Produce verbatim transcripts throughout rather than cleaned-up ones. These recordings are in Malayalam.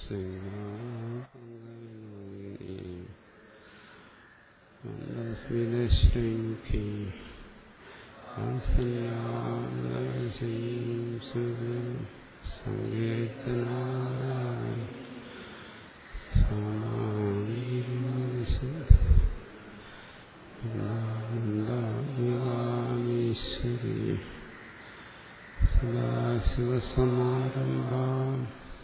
ശ്രീമുഖി സംഗീതനാ സമാശ്വരി സദാശിവസമാരംഭാം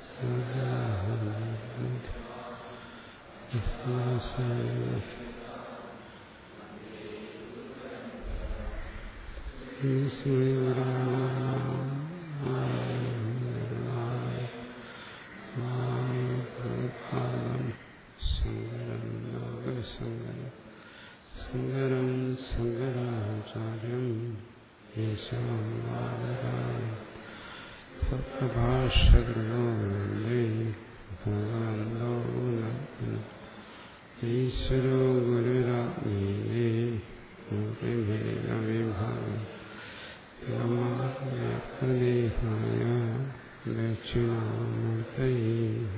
ശങ്കരം ലോകശങ്കരം ശങ്കരം ശങ്കരാചാര്യം സപ്തഭാഷ്യകൃതോ വന്ദേ ഭഗവന്തോ ഈശ്വരോ ഗുരുരാത്മീയേ ദേഹായ ദക്ഷിണാമൂർത്തയേ.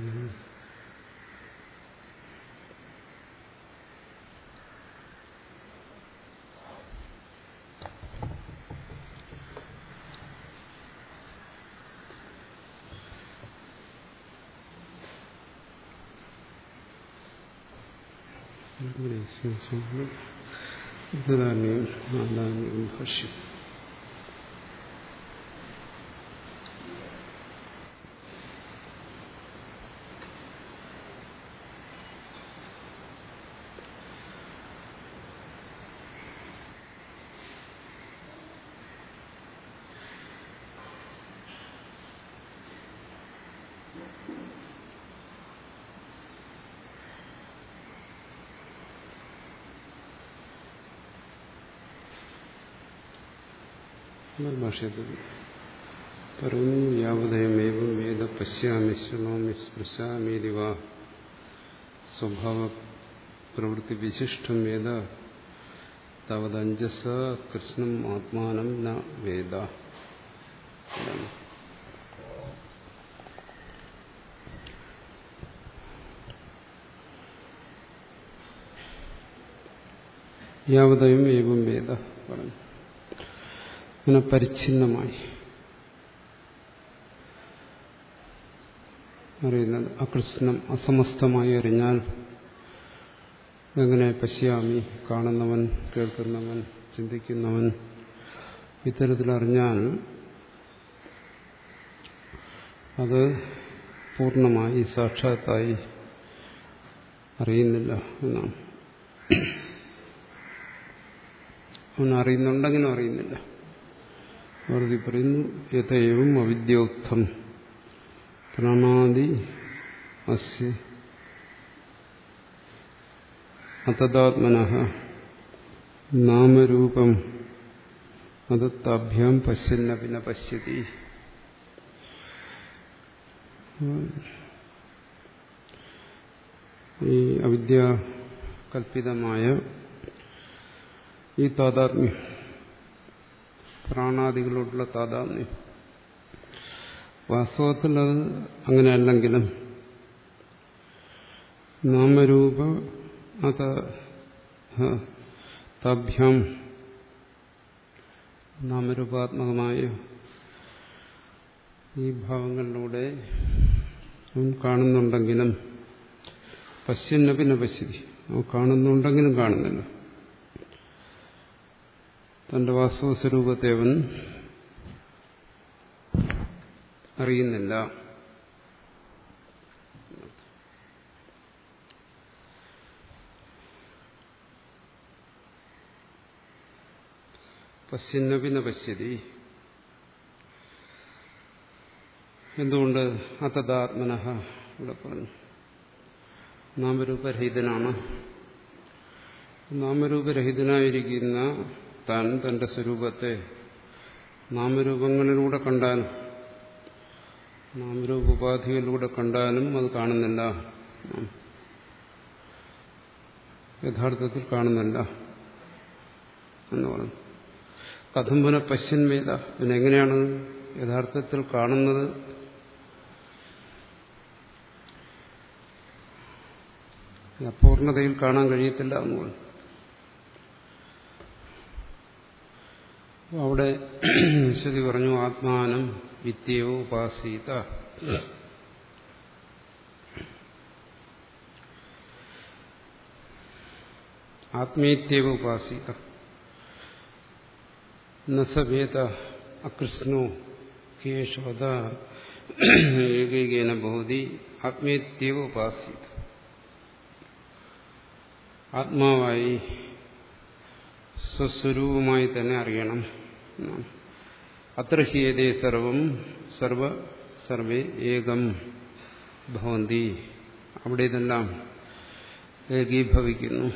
ഭാഷ്യം. ഭാഷ്യത്തിൽ പറയുന്നു, യാവതയമേവം വേദ പശ്യാമി ശൃണോമി സ്പൃശാമീതി വാ സ്വഭാവ പ്രവൃത്തി വിശിഷ്ടം വേദ തവദഞ്ജസ കൃഷ്ണം ആത്മാനം ന വേദ. യാവതയും ഏവം വേദ പറഞ്ഞു. അങ്ങനെ പരിച്ഛിന്നമായി അറിയുന്നത്, അകൃഷ്ണം അസമസ്തമായി അറിഞ്ഞാൽ എങ്ങനെ പശ്യാമി കാണുന്നവൻ, കേൾക്കുന്നവൻ, ചിന്തിക്കുന്നവൻ ഇത്തരത്തിലറിഞ്ഞാൽ അത് പൂർണ്ണമായി സാക്ഷാത്തായി അറിയുന്നില്ല എന്നാണ്. അവൻ അറിയുന്നുണ്ടെങ്കിലും അറിയുന്നില്ല. വെറുതെ പറയുന്നു, യഥേവം അവിദ്യോക്തം പ്രാണാദി അസ്യ അതദാത്മനഃ നാമരൂപം അതത്താഭ്യാം പശ്യന്നപി ന പശ്യതി. ഈ അവിദ്യാകൽപിതമായ ഈ താദാത്മ്യം, പ്രാണാദികളോടുള്ള താദാത്മ്യം, വാസ്തവത്തിൽ അത് അങ്ങനെയല്ലെങ്കിലും നാമരൂപ അത താഭ്യാം നാമരൂപാത്മകമായ ഈ ഭാവങ്ങളിലൂടെ അവൻ കാണുന്നുണ്ടെങ്കിലും പശ്യന്നപി ന പശ്യതി, അവൻ കാണുന്നുണ്ടെങ്കിലും കാണുന്നില്ല. തന്റെ വാസ്തവ സ്വരൂപത്തെ അവൻ അറിയുന്നില്ല. പശ്യന്നപി ന പശ്യതി. എന്തുകൊണ്ട്? അതദാത്മനഃ ഇവിടെ പറഞ്ഞു, നാമരൂപരഹിതനാണ്. നാമരൂപരഹിതനായിരിക്കുന്ന താൻ തന്റെ സ്വരൂപത്തെ നാമരൂപങ്ങളിലൂടെ കണ്ടാലും നാമരൂപോപാധികളിലൂടെ കണ്ടാലും അത് കാണുന്നില്ല, യഥാർത്ഥത്തിൽ കാണുന്നില്ല എന്ന് പറഞ്ഞു. കഥം പുനഃ പശ്യന്മേത, പിന്നെ എങ്ങനെയാണ് യഥാർത്ഥത്തിൽ കാണുന്നത്? അപൂർണതയിൽ കാണാൻ കഴിയത്തില്ല എന്ന് പറഞ്ഞു. അവിടെ ശ്രുതി പറഞ്ഞു ആത്മാനം വിദ്യയോ ഉപാസീത. ആത്മീയത്യേവ ഉപാസീത നസവേദ അകൃഷ്ണോ കേശോദ ഏകൈകേന ഭവതി ആത്മീയത്യേവ ഉപാസീത. ആത്മാവായി സ്വസ്വരൂപമായി തന്നെ അറിയണം. അത്ര ഹ്യേതേ സർവം സർവ സർവേ ഏകം ഭവന്തി. അവിടെ ഇതെല്ലാം ഏകീഭവിക്കുന്നു.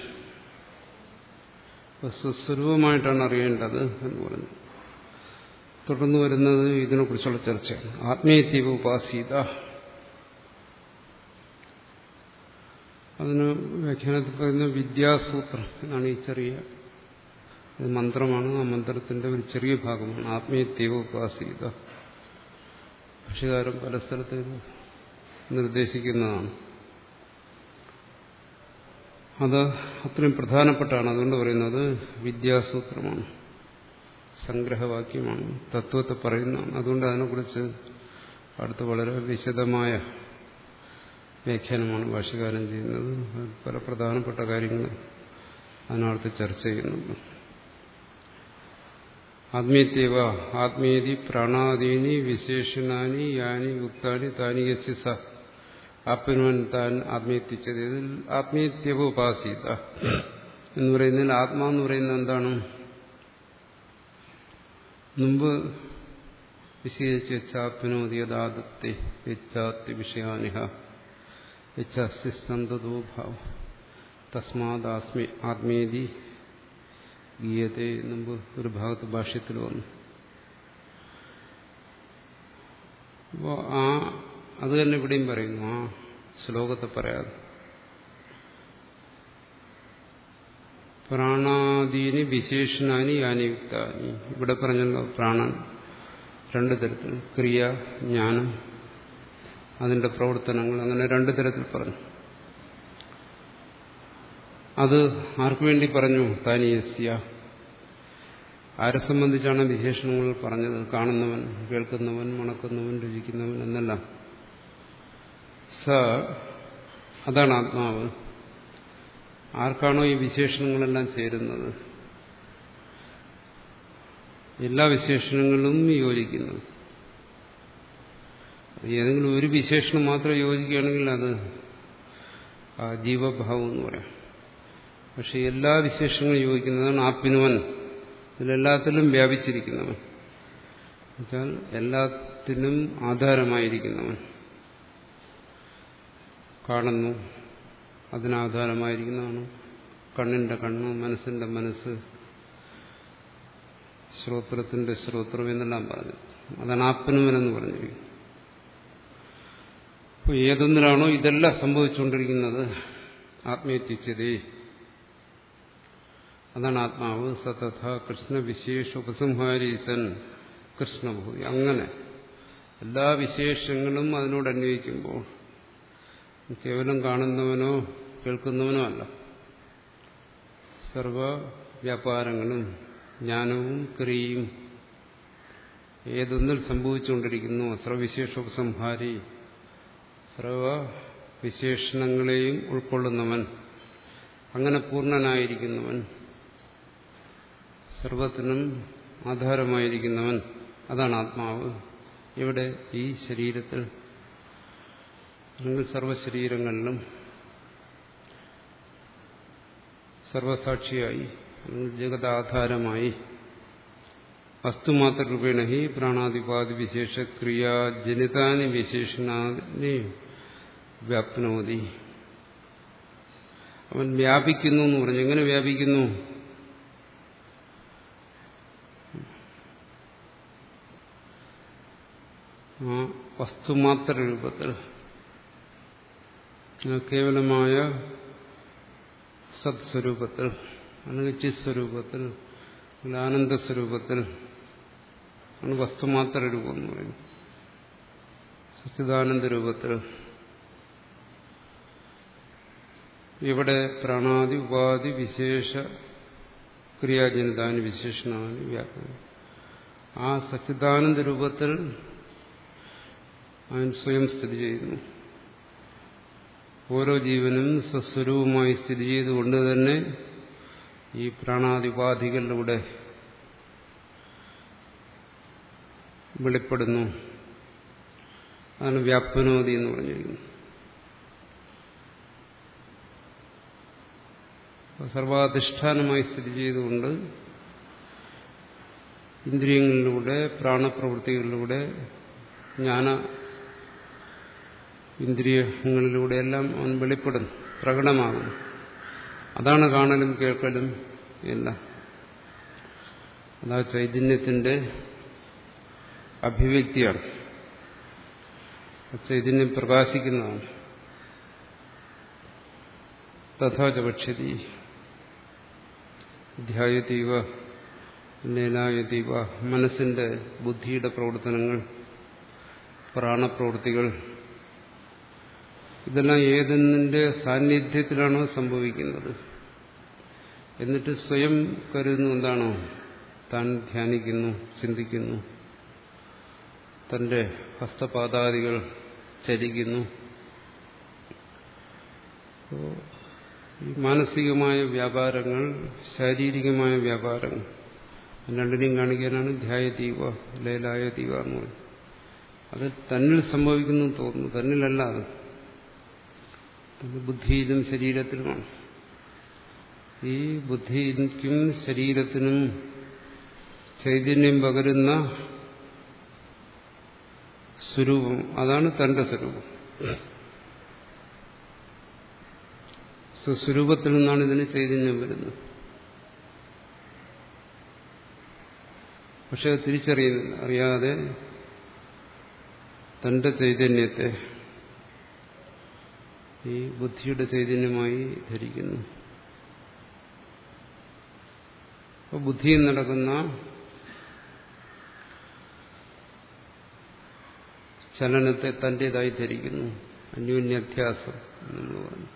സ്വസ്വരൂപമായിട്ടാണ് അറിയേണ്ടത് എന്ന് പറഞ്ഞു. തുടർന്ന് വരുന്നത് ഇതിനെക്കുറിച്ചുള്ള ചർച്ചയാണ്. ആത്മീയത്യേവ ഉപാസീത. അതിന് വ്യാഖ്യാനത്തിൽ പറയുന്ന വിദ്യാസൂത്രം എന്നാണ്. ഈ ചെറിയ ഇത് മന്ത്രമാണ്. ആ മന്ത്രത്തിന്റെ ഒരു ചെറിയ ഭാഗമാണ് ആത്മീയത്യേവ ഉപാസീത. ഭാഷ്യകാരൻ പല സ്ഥലത്ത് ഇത് നിർദ്ദേശിക്കുന്നതാണ്. അത് അത്രയും പ്രധാനപ്പെട്ടാണ്. അതുകൊണ്ട് പറയുന്നത് വിദ്യാസൂത്രമാണ്, സംഗ്രഹവാക്യമാണ്, തത്വത്തെ പറയുന്നതാണ്. അതുകൊണ്ട് അതിനെക്കുറിച്ച് അടുത്ത് വളരെ വിശദമായ വ്യാഖ്യാനമാണ് ഭാഷ്യകാരൻ ചെയ്യുന്നത്. പല പ്രധാനപ്പെട്ട കാര്യങ്ങൾ അതിനകത്ത് ചർച്ച ചെയ്യുന്നുണ്ട്. ആത്മീയത്യേവ ആത്മീയതി പ്രാണാദീനി വിശേഷണാനി യാനി യുക്താനി താനി യസ്യ സ ആത്മനുവൻ താൻ ആത്മീയത്തിച്ചത്. ഇതിൽ ആത്മീയത്യേവ ഉപാസീത എന്ന് പറയുന്നതിൽ ആത്മാന്ന് പറയുന്നത് എന്താണ്? മുമ്പ് വിശേഷിച്ച് യച്ചാപ്നോതി യഥാദത്തെ യച്ചാത്തി വിഷയാനിഹ യച്ചാസ്തി സന്തതോ ഭാവ തസ്മാദാസ്മി ആത്മീയതി ഗീയത്തെ മുമ്പ് ഒരു ഭാഗത്ത് ഭാഷ്യത്തിൽ വന്നു. അപ്പോൾ ആ അത് തന്നെ ഇവിടെയും പറയുന്നു. ആ ശ്ലോകത്തെ പറയാതെ പ്രാണാദീനി വിശേഷണാനി യാനിയുക്താനി. ഇവിടെ പറഞ്ഞല്ലോ പ്രാണൻ രണ്ടു തരത്തിൽ, ക്രിയ, ജ്ഞാനം, അതിന്റെ പ്രവർത്തനങ്ങൾ, അങ്ങനെ രണ്ടു തരത്തിൽ പറഞ്ഞു. അത് ആർക്കു വേണ്ടി പറഞ്ഞു? താനിയസ്യ. ആരെ സംബന്ധിച്ചാണ് വിശേഷണങ്ങൾ പറഞ്ഞത്? കാണുന്നവൻ, കേൾക്കുന്നവൻ, മണക്കുന്നവൻ, രുചിക്കുന്നവൻ എന്നെല്ലാം. സ അതാണ് ആത്മാവ്. ആർക്കാണോ ഈ വിശേഷണങ്ങളെല്ലാം ചേരുന്നത്, എല്ലാ വിശേഷണങ്ങളും യോജിക്കുന്നത്. ഏതെങ്കിലും ഒരു വിശേഷണം മാത്രം യോജിക്കുകയാണെങ്കിൽ അത് ആ ജീവഭാവം എന്ന് പറയാം. പക്ഷെ എല്ലാ വിശേഷങ്ങളും യോജിക്കുന്നതാണ് ആത്മനുവൻ. ഇതിലെല്ലാത്തിലും വ്യാപിച്ചിരിക്കുന്നവൻ, എന്നുവെച്ചാൽ എല്ലാത്തിനും ആധാരമായിരിക്കുന്നവൻ. കാണുന്നു, അതിനാധാരമായിരിക്കുന്നതാണ് കണ്ണിന്റെ കണ്ണ്, മനസ്സിന്റെ മനസ്സ്, ശ്രോത്രത്തിന്റെ ശ്രോത്രം എന്നെല്ലാം പറഞ്ഞു. അതാണ് ആത്മനുവനെന്ന് പറഞ്ഞിരിക്കുന്നത്. അപ്പോൾ ഏതൊന്നിലാണോ ഇതെല്ലാം സംഭവിച്ചുകൊണ്ടിരിക്കുന്നത്, ആത്മീയത്തിച്ചതേ, അതാണ് ആത്മാവ്. സതഥ കൃഷ്ണ വിശേഷ ഉപസംഹാരീസൻ കൃഷ്ണഭൂതി. അങ്ങനെ എല്ലാ വിശേഷങ്ങളും അതിനോട് അന്വയിക്കുമ്പോൾ കേവലം കാണുന്നവനോ കേൾക്കുന്നവനോ അല്ല, സർവ വ്യാപാരങ്ങളും ജ്ഞാനവും ക്രിയയും ഏതൊന്നിൽ സംഭവിച്ചുകൊണ്ടിരിക്കുന്നു, സർവവിശേഷോപസംഹാരി, സർവ വിശേഷണങ്ങളെയും ഉൾക്കൊള്ളുന്നവൻ, അങ്ങനെ പൂർണ്ണനായിരിക്കുന്നവൻ, സർവത്തിനും ആധാരമായിരിക്കുന്നവൻ, അതാണ് ആത്മാവ്. ഇവിടെ ഈ ശരീരത്തിൽ അല്ലെങ്കിൽ സർവശരീരങ്ങളിലും സർവസാക്ഷിയായി അല്ലെങ്കിൽ ജഗതാധാരമായി വസ്തുമാത്രരൂപേണ ഹി പ്രാണാദിപാദി വിശേഷ ക്രിയാജനിതാനി വിശേഷണാനി വ്യാപ്നോതി. അവൻ വ്യാപിക്കുന്നു എന്ന് പറഞ്ഞു. എങ്ങനെ വ്യാപിക്കുന്നു? ആ വസ്തുമാത്ര രൂപത്തിൽ, കേവലമായ സത്സ്വരൂപത്തിൽ അല്ലെങ്കിൽ ചിസ്വരൂപത്തിൽ, ആനന്ദസ്വരൂപത്തിൽ ആണ് വസ്തുമാത്ര രൂപം എന്ന് പറയുന്നത്. സച്ചിദാനന്ദ രൂപത്തിൽ ഇവിടെ പ്രാണാദി ഉപാധി വിശേഷ ക്രിയാജനിതാനി വിശേഷണാനി വ്യാപനം. ആ സച്ചിദാനന്ദ രൂപത്തിൽ അവൻ സ്വയം സ്ഥിതി ചെയ്യുന്നു. ഓരോ ജീവനും സ്വസ്വരൂപമായി സ്ഥിതി ചെയ്തുകൊണ്ട് തന്നെ ഈ പ്രാണാദിപാധികളിലൂടെ വെളിപ്പെടുന്നു. അതാണ് വ്യാപനോതി എന്ന് പറഞ്ഞിരിക്കുന്നത്. സർവാധിഷ്ഠാനമായി സ്ഥിതി ചെയ്തുകൊണ്ട് ഇന്ദ്രിയങ്ങളിലൂടെ പ്രാണപ്രവൃത്തികളിലൂടെ ജ്ഞാന ഇന്ദ്രിയങ്ങളിലൂടെയെല്ലാം അവൻ വെളിപ്പെടുന്നു, പ്രകടമാകുന്നു. അതാണ് കാണലും കേൾക്കലും എല്ലാം. അതാ ചൈതന്യത്തിന്റെ അഭിവ്യക്തിയാണ്. ചൈതന്യം പ്രകാശിക്കുന്നതാണ്. തഥാച വക്ഷ്യതി ധ്യായതീവ ലീലായതീവ. മനസ്സിന്റെ ബുദ്ധിയുടെ പ്രവർത്തനങ്ങൾ, പ്രാണപ്രവൃത്തികൾ, ഇതെല്ലാം ഏതെന്നിന്റെ സാന്നിധ്യത്തിലാണോ സംഭവിക്കുന്നത്. എന്നിട്ട് സ്വയം കരുതുന്നു എന്താണോ താൻ ധ്യാനിക്കുന്നു, ചിന്തിക്കുന്നു, തന്റെ ഹസ്തപാദാദികൾ ചലിക്കുന്നു. ഈ മാനസികമായ വ്യാപാരങ്ങൾ, ശാരീരികമായ വ്യാപാരങ്ങൾ രണ്ടിനെയും കാണിക്കാനാണ് ധ്യായതീവ ലീലായതീവ എന്ന് പറയുന്നത്. അത് തന്നിൽ സംഭവിക്കുന്നു തോന്നുന്നു, തന്നിലല്ല. അത് ബുദ്ധിയിലും ശരീരത്തിലുമാണ്. ഈ ബുദ്ധിക്കും ശരീരത്തിനും ചൈതന്യം പകരുന്ന സ്വരൂപം, അതാണ് തന്റെ സ്വരൂപം. സ്വരൂപത്തിൽ നിന്നാണ് ഇതിന് ചൈതന്യം വരുന്നത്. പക്ഷെ അത് തിരിച്ചറിയുന്നില്ല. അറിയാതെ തന്റെ ചൈതന്യത്തെ ഈ ബുദ്ധിയുടെ ചൈതന്യമായി ധരിക്കുന്നു. അപ്പോൾ ബുദ്ധിയിൽ നടക്കുന്ന ചലനത്തെ തന്റേതായി ധരിക്കുന്നു. അന്യോന്യാധ്യാസം എന്ന് പറഞ്ഞു.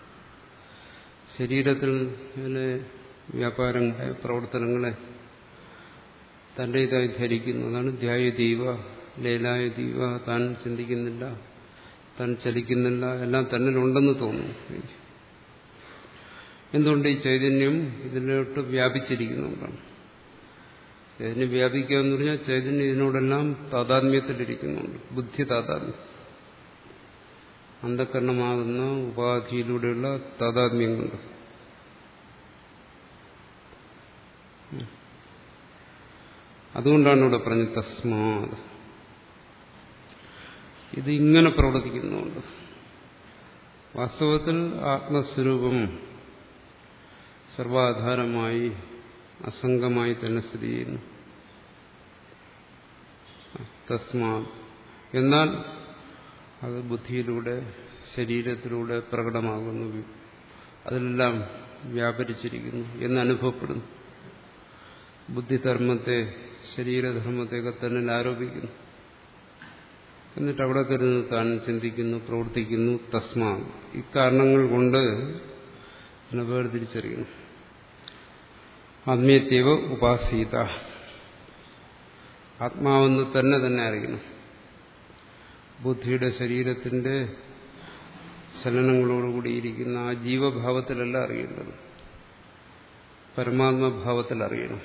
ശരീരത്തിലെ വ്യാപാരങ്ങളെ, പ്രവർത്തനങ്ങളെ തന്റേതായി ധരിക്കുന്നു. അതാണ് ധ്യായതീവ ലീലായതീവ. താൻ ചിന്തിക്കുന്നില്ല, താൻ ചലിക്കുന്നില്ല, എല്ലാം തന്നിലുണ്ടെന്ന് തോന്നുന്നു. എന്തുകൊണ്ട്? ഈ ചൈതന്യം ഇതിലോട്ട് വ്യാപിച്ചിരിക്കുന്നുണ്ടാണ്. ചൈതന്യം വ്യാപിക്കുക എന്ന് പറഞ്ഞാൽ ചൈതന്യം ഇതിനോടെല്ലാം താതാത്മ്യത്തിലിരിക്കുന്നുണ്ട്. ബുദ്ധി താതാത്മ്യം, അന്ധകരണമാകുന്ന ഉപാധിയിലൂടെയുള്ള താതാത്മ്യം കൊണ്ട്. അതുകൊണ്ടാണ് ഇവിടെ പറഞ്ഞത് തസ്മാത്. ഇത് ഇങ്ങനെ പ്രവർത്തിക്കുന്നുണ്ട്. വാസ്തവത്തിൽ ആത്മസ്വരൂപം സർവാധാരമായി അസംഗമായി തന്നെ സ്ഥിതി ചെയ്യുന്നു. തസ്മാ. എന്നാൽ അത് ബുദ്ധിയിലൂടെ ശരീരത്തിലൂടെ പ്രകടമാകുന്നു, അതിലെല്ലാം വ്യാപരിച്ചിരിക്കുന്നു എന്നനുഭവപ്പെടുന്നു. ബുദ്ധിധർമ്മത്തെ ശരീരധർമ്മത്തെയൊക്കെ തന്നെ ആരോപിക്കുന്നു. എന്നിട്ട് അവിടെ കരുതുന്നു താൻ ചിന്തിക്കുന്നു, പ്രവർത്തിക്കുന്നു. തസ്മാ. ഇക്കാരണങ്ങൾ കൊണ്ട് എന്നെ വേർതിരിച്ചറിയുന്നു. ആത്മീയത്വ ഉപാസീത. ആത്മാവെന്ന് തന്നെ തന്നെ അറിയണം. ബുദ്ധിയുടെ ശരീരത്തിന്റെ ചലനങ്ങളോടുകൂടിയിരിക്കുന്ന ആ ജീവഭാവത്തിലല്ല അറിയേണ്ടത്, പരമാത്മഭാവത്തിൽ അറിയണം.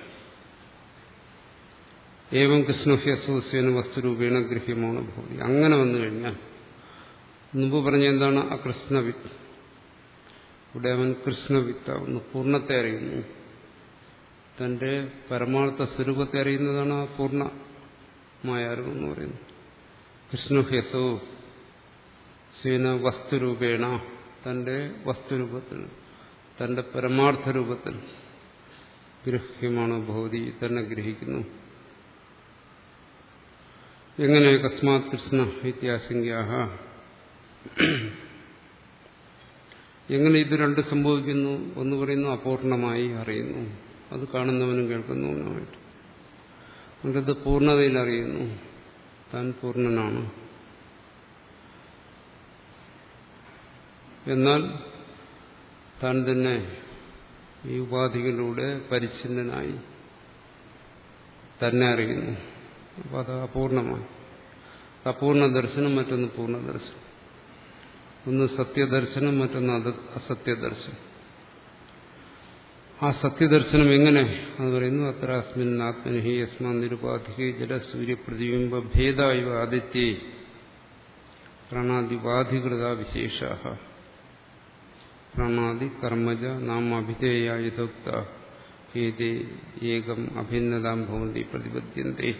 ഏവം കൃഷ്ണഹ്യസ്വസ്വേന വസ്തുരൂപേണ ഗൃഹ്യമാണ് ഭൂതി. അങ്ങനെ വന്നു കഴിഞ്ഞാൽ, മുമ്പ് പറഞ്ഞ എന്താണ് അകൃഷ്ണവിത്ത്, ഇവിടെ അവൻ കൃഷ്ണവിത്താവുന്നു, പൂർണ്ണത്തെ അറിയുന്നു. തന്റെ പരമാർത്ഥ സ്വരൂപത്തെ അറിയുന്നതാണ് ആ പൂർണ്ണമായ അറിവെന്ന് പറയുന്നത്. കൃഷ്ണഹ്യസോ സ്വേന വസ്തുരൂപേണ, തന്റെ വസ്തുരൂപത്തിൽ, തന്റെ പരമാർത്ഥ രൂപത്തിൽ ഗൃഹ്യമാണ് ഭൗതി, തന്നെ ഗ്രഹിക്കുന്നു. എങ്ങനെ? കസ്മാത് കൃഷ്ണ ഇത്യാശങ്കാഹ. എങ്ങനെ ഇത് രണ്ട് സംഭവിക്കുന്നു? ഒന്ന് പറയുന്നു അപൂർണമായി അറിയുന്നു, അത് കാണുന്നവനും കേൾക്കുന്നവനുമായിട്ട്. അതുകൊണ്ട് പൂർണ്ണതയിൽ അറിയുന്നു, താൻ പൂർണ്ണനാണ്. എന്നാൽ താൻ തന്നെ ഈ ഉപാധികളിലൂടെ പരിച്ഛിന്നനായി തന്നെ അറിയുന്നു. അപ്പോൾ അത് അപൂർണമായി. അപൂർണ ദർശനം, മറ്റൊന്ന് പൂർണ്ണ ദർശനം. ഒന്ന് സത്യദർശനം, മറ്റൊന്ന് അസത്യദർശനം. ആ സത്യദർശനം എങ്ങനെ അത് പറയുന്നു? അത്ര അസ്മിൻ ആത്മനി യസ്മാൻ നിരുപാധികേ ജലസൂര്യപ്രതിബിംബ ഭേദായ ആദിത്യേ പ്രാണാദിപാധികൃത വിശേഷ പ്രാണാദി കർമ്മജ നാമാഭിധേയ യഥോക്ത ഹേതേ ഏകം അഭിന്നതാം ഭവന്തി പ്രതിപദ്യന്തേ.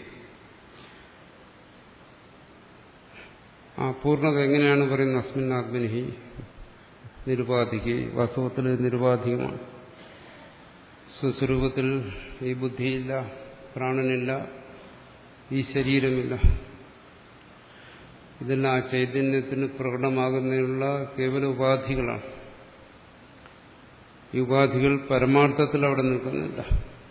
ആ പൂർണ്ണത എങ്ങനെയാണ് പറയുന്നത്? അസ്മിൻ ആത്മനി നിരുപാധികേ, വാസ്തവത്തിൽ നിരുപാധികമാണ്. സ്വസ്വരൂപത്തിൽ ഈ ബുദ്ധിയില്ല, പ്രാണനില്ല, ഈ ശരീരമില്ല. ഇതെല്ലാം ആ ചൈതന്യത്തിന് പ്രകടമാകുന്നതിനുള്ള കേവല ഉപാധികളാണ്. ഈ ഉപാധികൾ പരമാർത്ഥത്തിൽ അവിടെ നിൽക്കുന്നില്ല.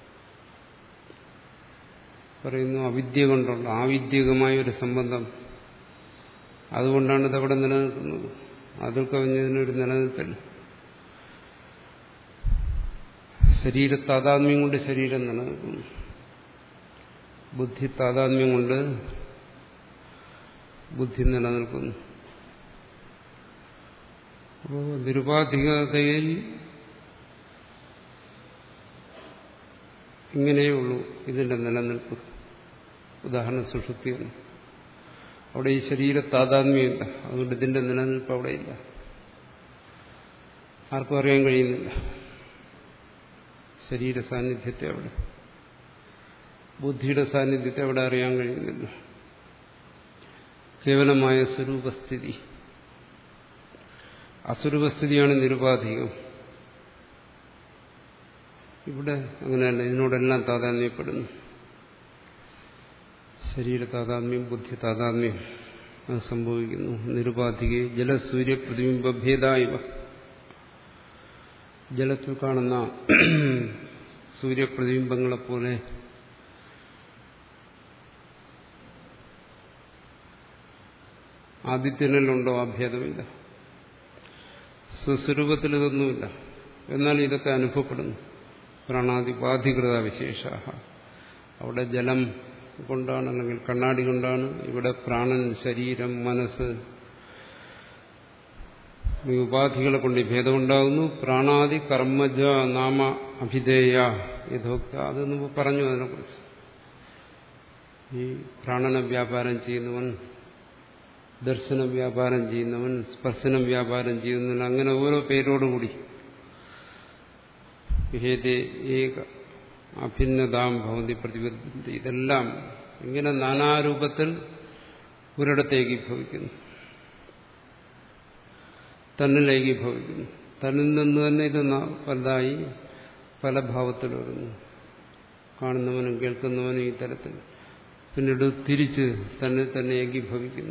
പറയുന്നു അവിദ്യ കൊണ്ടുള്ള ആവിദ്യകമായ ഒരു സംബന്ധം, അതുകൊണ്ടാണ് ഇതവിടെ നിലനിൽക്കുന്നത്. അതിൽ കവിഞ്ഞതിനൊരു നിലനിൽപ്പില്ല. ശരീര താതാത്മ്യം കൊണ്ട് ശരീരം നിലനിൽക്കുന്നു, ബുദ്ധി താതാത്മ്യം കൊണ്ട് ബുദ്ധി നിലനിൽക്കുന്നു. അപ്പോൾ നിരുപാധികതയിൽ ഇങ്ങനെയുള്ളൂ ഇതിന്റെ നിലനിൽപ്പ്. ഉദാഹരണം സുഷുപ്തിയാണ്. അവിടെ ഈ ശരീര താതാത്മ്യമില്ല, അതുകൊണ്ട് ഇതിന്റെ നിലനിൽപ്പ് അവിടെയില്ല. ആർക്കും അറിയാൻ കഴിയുന്നില്ല ശരീര സാന്നിധ്യത്തെ. അവിടെ ബുദ്ധിയുടെ സാന്നിധ്യത്തെ അവിടെ അറിയാൻ കഴിയുന്നില്ല. കേവലമായ സ്വരൂപസ്ഥിതി, അസ്വരൂപസ്ഥിതിയാണ് നിരുപാധികം. ഇവിടെ അങ്ങനെയല്ല, ഇതിനോടെല്ലാം താതാത്മ്യപ്പെടുന്നു. ശരീര താതാത്മ്യം, ബുദ്ധി താതാത്മ്യം അത് സംഭവിക്കുന്നു. നിരുപാധികെ ജലസൂര്യ പ്രതിബിംബ ഭേദായവ. ജലത്തിൽ കാണുന്ന സൂര്യപ്രതിബിംബങ്ങളെപ്പോലെ ആദിത്യനിലുണ്ടോ? ആ ഭേദമില്ല. സ്വസ്വരൂപത്തിൽ ഇതൊന്നുമില്ല. എന്നാൽ ഇതൊക്കെ അനുഭവപ്പെടുന്നു. പ്രാണാദിപാധികൃത വിശേഷ. അവിടെ ജലം കൊണ്ടാണ്, അല്ലെങ്കിൽ കണ്ണാടി കൊണ്ടാണ്. ഇവിടെ പ്രാണൻ, ശരീരം, മനസ്സ്, ഈ ഉപാധികളെ കൊണ്ട് ഭേദമുണ്ടാകുന്നു. പ്രാണാദി കർമ്മജ നാമ അഭിധേയ യഥോക്ത. അത് മുമ്പ് പറഞ്ഞു അതിനെക്കുറിച്ച്. ഈ പ്രാണന വ്യാപാരം ചെയ്യുന്നവൻ, ദർശന വ്യാപാരം ചെയ്യുന്നവൻ, സ്പർശനം വ്യാപാരം ചെയ്യുന്നവൻ, അങ്ങനെ ഓരോ പേരോടുകൂടി ഏക അഭിന്നതാം ഭവന്തി പ്രതിപദ്യന്തി. ഇതെല്ലാം ഇങ്ങനെ നാനാരൂപത്തിൽ ഒരിടത്തേക്ക് ഭവിക്കുന്നു, തന്നിലേക്ക് ഭവിക്കുന്നു. തന്നിൽ നിന്ന് തന്നെ ഇത് പലതായി പല ഭാവത്തിൽ വരുന്നു. കാണുന്നവനും കേൾക്കുന്നവനും ഈ തരത്തിൽ. പിന്നീട് തിരിച്ച് തന്നെ തന്നെ ഏകീഭവിക്കുന്നു.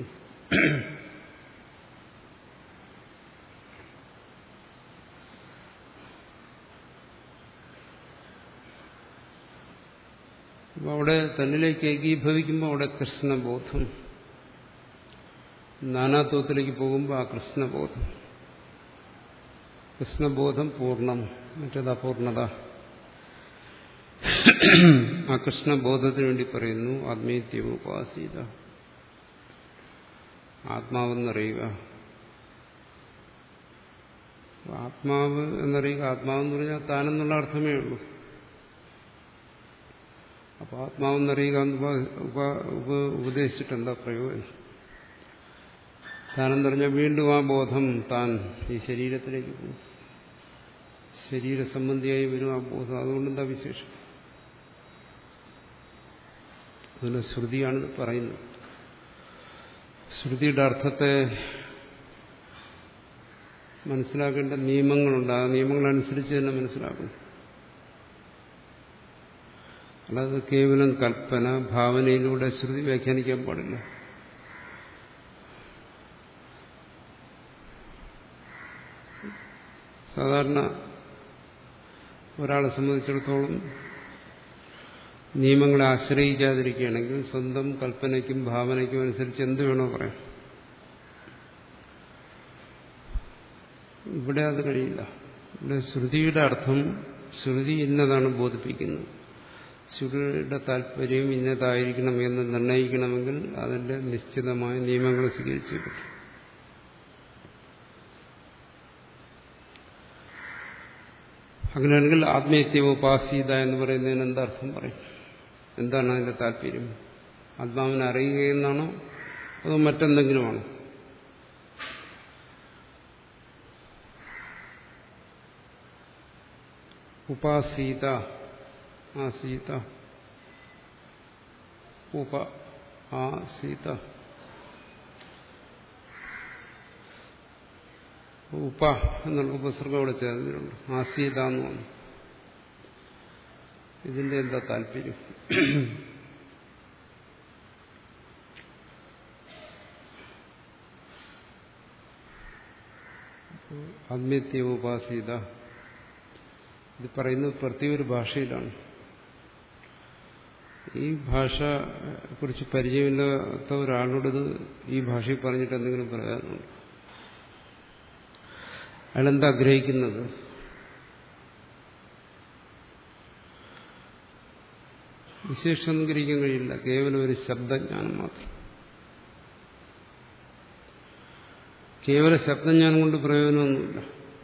അപ്പോൾ അവിടെ തന്നിലേക്ക് ഏകീഭവിക്കുമ്പോൾ അവിടെ കൃഷ്ണബോധം, നാനാത്വത്തിലേക്ക് പോകുമ്പോൾ ആ കൃഷ്ണബോധം. കൃഷ്ണബോധം പൂർണ്ണം, മറ്റേത് അപൂർണത. ആ കൃഷ്ണബോധത്തിന് വേണ്ടി പറയുന്നു ആത്മീയത്യം ഉപാസീത. ആത്മാവെന്നറിയുക. ആത്മാവ് എന്നറിയുക, ആത്മാവെന്ന് പറഞ്ഞാൽ താനെന്നുള്ള അർത്ഥമേ ഉള്ളൂ. അപ്പൊ ആത്മാവെന്നറിയുക ഉപദേശിച്ചിട്ട് എന്താ പ്രയോജനം? താനെന്ന് പറഞ്ഞാൽ വീണ്ടും ആ ബോധം താൻ ഈ ശരീരത്തിലേക്ക് പോകും, ശരീരസംബന്ധിയായി വരും ആ ബോധം. അതുകൊണ്ടെന്താ വിശേഷം? അതുകൊണ്ട് ശ്രുതിയാണിത് പറയുന്നത്. ശ്രുതിയുടെ അർത്ഥത്തെ മനസ്സിലാക്കേണ്ട നിയമങ്ങളുണ്ട്. ആ നിയമങ്ങളനുസരിച്ച് തന്നെ മനസ്സിലാക്കണം. അല്ലാതെ കേവലം കൽപ്പന, ഭാവനയിലൂടെ ശ്രുതി വ്യാഖ്യാനിക്കാൻ പാടില്ല. സാധാരണ ഒരാളെ സംബന്ധിച്ചിടത്തോളം നിയമങ്ങളെ ആശ്രയിക്കാതിരിക്കുകയാണെങ്കിൽ സ്വന്തം കൽപ്പനയ്ക്കും ഭാവനയ്ക്കും അനുസരിച്ച് എന്ത് വേണോ പറയാം. ഇവിടെ അത് കഴിയില്ല. ഇവിടെ ശ്രുതിയുടെ അർത്ഥം ശ്രുതി ഇന്നതാണ് ബോധിപ്പിക്കുന്നത്. ശ്രുതിയുടെ താല്പര്യം ഇന്നതായിരിക്കണം എന്ന് നിർണയിക്കണമെങ്കിൽ അതിന്റെ നിശ്ചിതമായ നിയമങ്ങൾ സ്വീകരിച്ചേ പറ്റും. അങ്ങനെയാണെങ്കിൽ ആത്മീയത്യോപാസീത എന്ന് പറയുന്നതിന് എന്താർത്ഥം പറയും? എന്താണ് അതിന്റെ താല്പര്യം? ആത്മാവിനെ അറിയുകയെന്നാണോ അതോ മറ്റെന്തെങ്കിലുമാണോ? ഉപാസീത, ആസീത, ഉപ ആസീത, ഉപ എന്നുള്ള ഉപസർഗം അവിടെ ചേർന്നിട്ടുണ്ട്. ആസീത എന്ന് പറഞ്ഞു. ഇതിന്റെ എന്താ താല്പര്യം? ആത്മീയത്യ ഉപാസീത ഇത് പറയുന്നത് പ്രത്യേക ഒരു ഭാഷയിലാണ്. ഈ ഭാഷ കുറിച്ച് പരിചയമില്ലാത്ത ഒരാളോട് ഇത് ഈ ഭാഷയിൽ പറഞ്ഞിട്ട് എന്തെങ്കിലും പറയാനുണ്ട്? അയാളെന്താ ആഗ്രഹിക്കുന്നത്? വിശേഷം ഗ്രഹിക്കാൻ കഴിയില്ല. കേവലം ഒരു ശബ്ദജ്ഞാനം മാത്രം. കേവല ശബ്ദജ്ഞാനം കൊണ്ട് പ്രയോജനമൊന്നുമില്ല.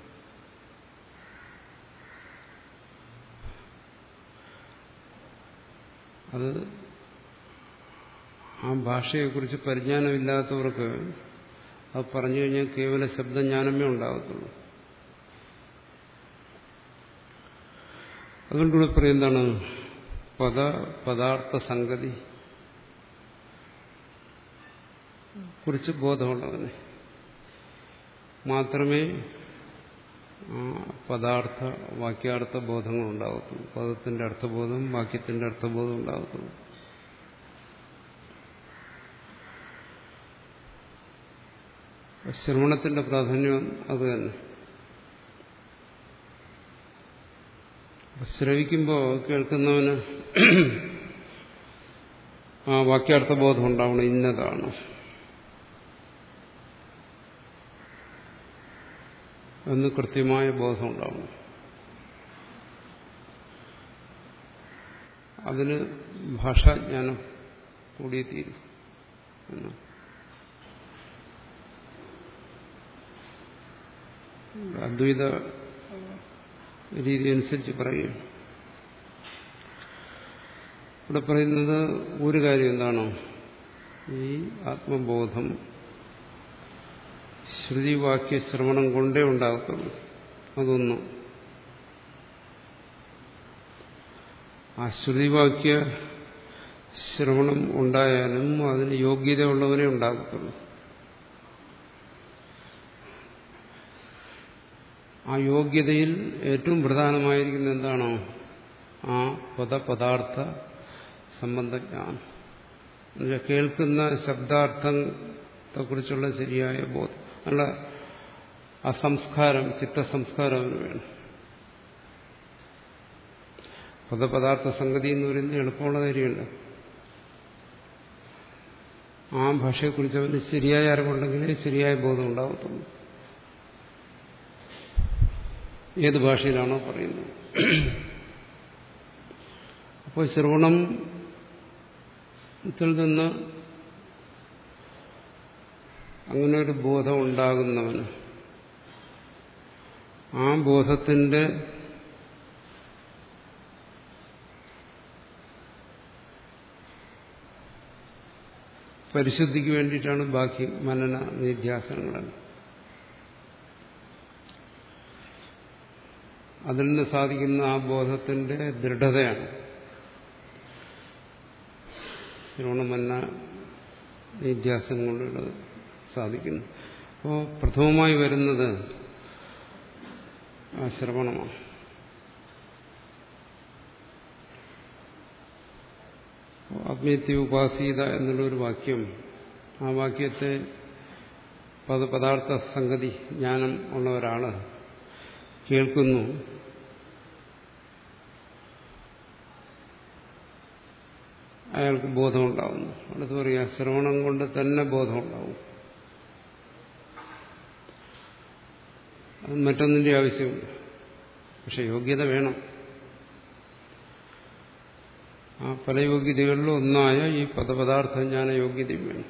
അത് ആ ഭാഷയെക്കുറിച്ച് പരിജ്ഞാനമില്ലാത്തവർക്ക് അത് പറഞ്ഞു കഴിഞ്ഞാൽ കേവല ശബ്ദജ്ഞാനമേ ഉണ്ടാകത്തുള്ളൂ. അതുകൊണ്ടിവിടെ പറയും എന്താണ്? പദ പദാർത്ഥ സംഗതി കുറിച്ച് ബോധമുള്ളവന് മാത്രമേ പദാർത്ഥ വാക്യാർത്ഥ ബോധങ്ങൾ ഉണ്ടാകത്തുള്ളൂ. പദത്തിന്റെ അർത്ഥബോധം വാക്യത്തിന്റെ അർത്ഥബോധം ഉണ്ടാകത്തുള്ളൂ. ശ്രവണത്തിന്റെ പ്രാധാന്യം അത് തന്നെ. ശ്രവിക്കുമ്പോൾ കേൾക്കുന്നവന് ആ വാക്യാർത്ഥബോധം ഉണ്ടാവണം. ഇന്നതാണ് എന്ന് കൃത്യമായ ബോധം ഉണ്ടാവണം. അതിന് ഭാഷാജ്ഞാനം കൂടിയേ തീരും. അദ്വൈത രീതി അനുസരിച്ച് പറയുകയാണ്. ഇവിടെ പറയുന്നത് ഒരു കാര്യം എന്താണോ, ഈ ആത്മബോധം ശ്രുതിവാക്യ ശ്രവണം കൊണ്ടേ ഉണ്ടാകത്തുള്ളൂ. അതൊന്നും ആ ശ്രുതിവാക്യ ശ്രവണം ഉണ്ടായാലും അതിന് യോഗ്യതയുള്ളവരെ ഉണ്ടാകത്തുള്ളൂ. ആ യോഗ്യതയിൽ ഏറ്റവും പ്രധാനമായിരിക്കുന്ന എന്താണോ ആ പദപദാർത്ഥ സംബന്ധജ്ഞാനം. എന്നുവെച്ചാൽ കേൾക്കുന്ന ശബ്ദാർത്ഥത്തെക്കുറിച്ചുള്ള ശരിയായ ബോധം, അല്ല ആ സംസ്കാരം, ചിത്തസംസ്കാരം അതിന് വേണം. പദപദാർത്ഥ സംഗതി എന്ന് പറയുന്നത് എളുപ്പമുള്ള കാര്യമല്ല. ആ ഭാഷയെക്കുറിച്ച് അവന് ശരിയായ അറിവുണ്ടെങ്കിലേ ശരിയായ ബോധം ഉണ്ടാകത്തുള്ളൂ. ഏത് ഭാഷയിലാണോ പറയുന്നത്. അപ്പോൾ ശ്രവണത്തിൽ നിന്ന് അങ്ങനെ ഒരു ബോധം ഉണ്ടാകുന്നവന് ആ ബോധത്തിന്റെ പരിശുദ്ധിക്ക് വേണ്ടിയിട്ടാണ് ബാക്കി മനന നിധ്യാസനങ്ങളെല്ലാം. അതിൽ നിന്ന് സാധിക്കുന്ന ആ ബോധത്തിന്റെ ദൃഢതയാണ് ശ്രവണമന്ന നിധ്യാസനം കൊണ്ടുള്ളത് സാധിക്കുന്നു. അപ്പോൾ പ്രഥമമായി വരുന്നത് ആ ശ്രവണമാണ്. ആത്മീയത്യ ഉപാസീത എന്നുള്ളൊരു വാക്യം, ആ വാക്യത്തെ പദപദാർത്ഥ സംഗതി ജ്ഞാനം ഉള്ള ഒരാള് കേൾക്കുന്നു. അയാൾക്ക് ബോധമുണ്ടാകുന്നു. അടുത്ത് പറയാ ശ്രവണം കൊണ്ട് തന്നെ ബോധമുണ്ടാവും. അത് മറ്റൊന്നിന്റെ ആവശ്യമില്ല. പക്ഷെ യോഗ്യത വേണം. ആ പല യോഗ്യതകളിലും ഒന്നായ ഈ പദപദാർത്ഥ ജ്ഞാന യോഗ്യതയും വേണം.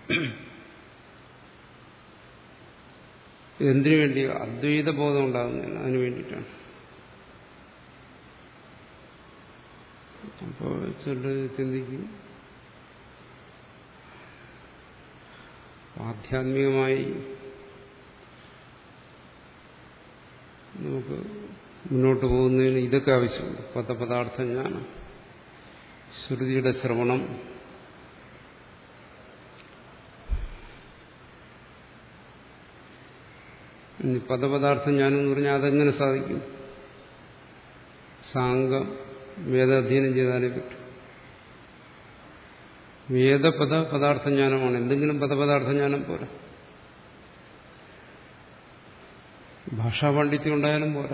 എന്തിനു വേണ്ടി? അദ്വൈത ബോധം ഉണ്ടാകുന്നതിന്, അതിനു വേണ്ടിയിട്ടാണ്. അപ്പോൾ ചിലർ ചിന്തിക്കും, ആധ്യാത്മികമായി നമുക്ക് മുന്നോട്ട് പോകുന്നതിന് ഇതൊക്കെ ആവശ്യമുണ്ട്. പദപദാർത്ഥ ജ്ഞാനം, ശ്രുതിയുടെ ശ്രവണം, പദപദാർത്ഥം ഞാനെന്ന് പറഞ്ഞാൽ അതെങ്ങനെ സാധിക്കും? സാങ്കം വേദാധ്യയനം ചെയ്താലേ പറ്റും. വേദപദ പദാർത്ഥ ജ്ഞാനമാണ്. എന്തെങ്കിലും പദപദാർത്ഥ ജ്ഞാനം പോരാ. ഭാഷാപാണ്ഡിത്യം ഉണ്ടായാലും പോരാ.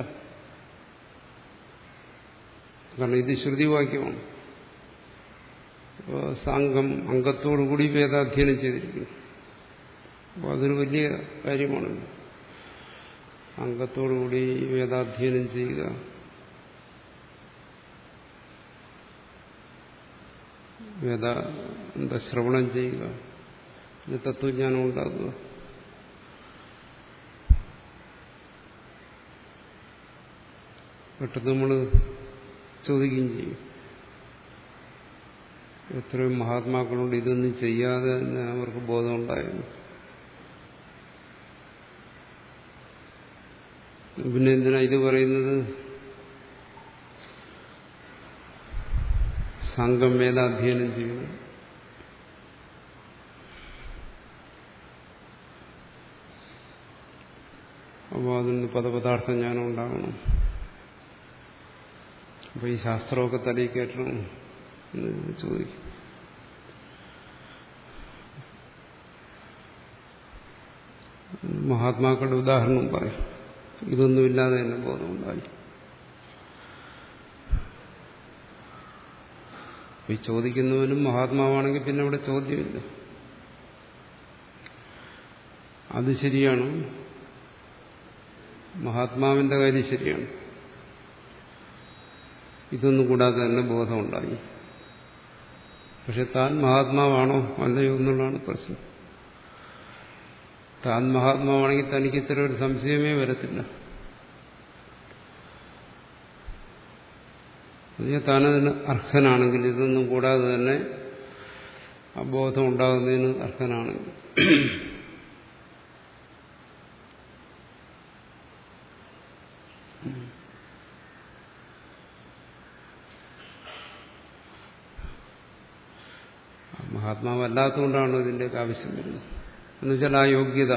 കാരണം ഇത് ശ്രുതിവാക്യമാണ്. അപ്പോൾ സാങ്കം അംഗത്തോടുകൂടി വേദാധ്യയനം ചെയ്തിരിക്കുന്നു. അപ്പോൾ അതൊരു വലിയ കാര്യമാണല്ലോ. അംഗത്തോടുകൂടി വേദാധ്യയനം ചെയ്യുക, വേദാന്ത ശ്രവണം ചെയ്യുക, പിന്നെ തത്വജ്ഞാനം ഉണ്ടാകുക. പെട്ടെന്ന് നമ്മൾ ചോദിക്കുകയും ചെയ്യും, എത്രയും മഹാത്മാക്കളുണ്ട് ഇതൊന്നും ചെയ്യാതെ തന്നെ അവർക്ക് ബോധമുണ്ടായിരുന്നു. പിന്നെ എന്തിനാ ഇത് പറയുന്നത്? സംഘം വേദാധ്യയനം ചെയ്യുന്നു. അപ്പോൾ അതിന് പദപദാർത്ഥ ജ്ഞാനം ഉണ്ടാകണം. അപ്പോൾ ഈ ശാസ്ത്രമൊക്കെ തലയിൽ കയറ്റണം എന്ന് ചോദിക്കും. മഹാത്മാക്കളുടെ ഉദാഹരണം പറയും. ഇതൊന്നുമില്ലാതെ തന്നെ ബോധമുണ്ടായി. ഈ ചോദിക്കുന്നവനും മഹാത്മാവാണെങ്കിൽ പിന്നെ അവിടെ ചോദ്യമില്ല. അത് ശരിയാണ്, മഹാത്മാവിന്റെ കാര്യം ശരിയാണ്. ഇതൊന്നും കൂടാതെ തന്നെ ബോധമുണ്ടായി. പക്ഷെ താൻ മഹാത്മാവാണോ അല്ലയോ എന്നുള്ളതാണ് പ്രശ്നം. താൻ മഹാത്മാവാണെങ്കിൽ തനിക്ക് ഇത്തരം ഒരു സംശയമേ വരത്തില്ല. താനതിന് അർഹനാണെങ്കിൽ, ഇതൊന്നും കൂടാതെ തന്നെ ആ ബോധം ഉണ്ടാകുന്നതിന് അർഹനാണെങ്കിൽ. മഹാത്മാവല്ലാത്തതുകൊണ്ടാണ് ഇതിൻ്റെയൊക്കെ ആവശ്യം വരുന്നത്. എന്നുവെച്ചാൽ ആ യോഗ്യത,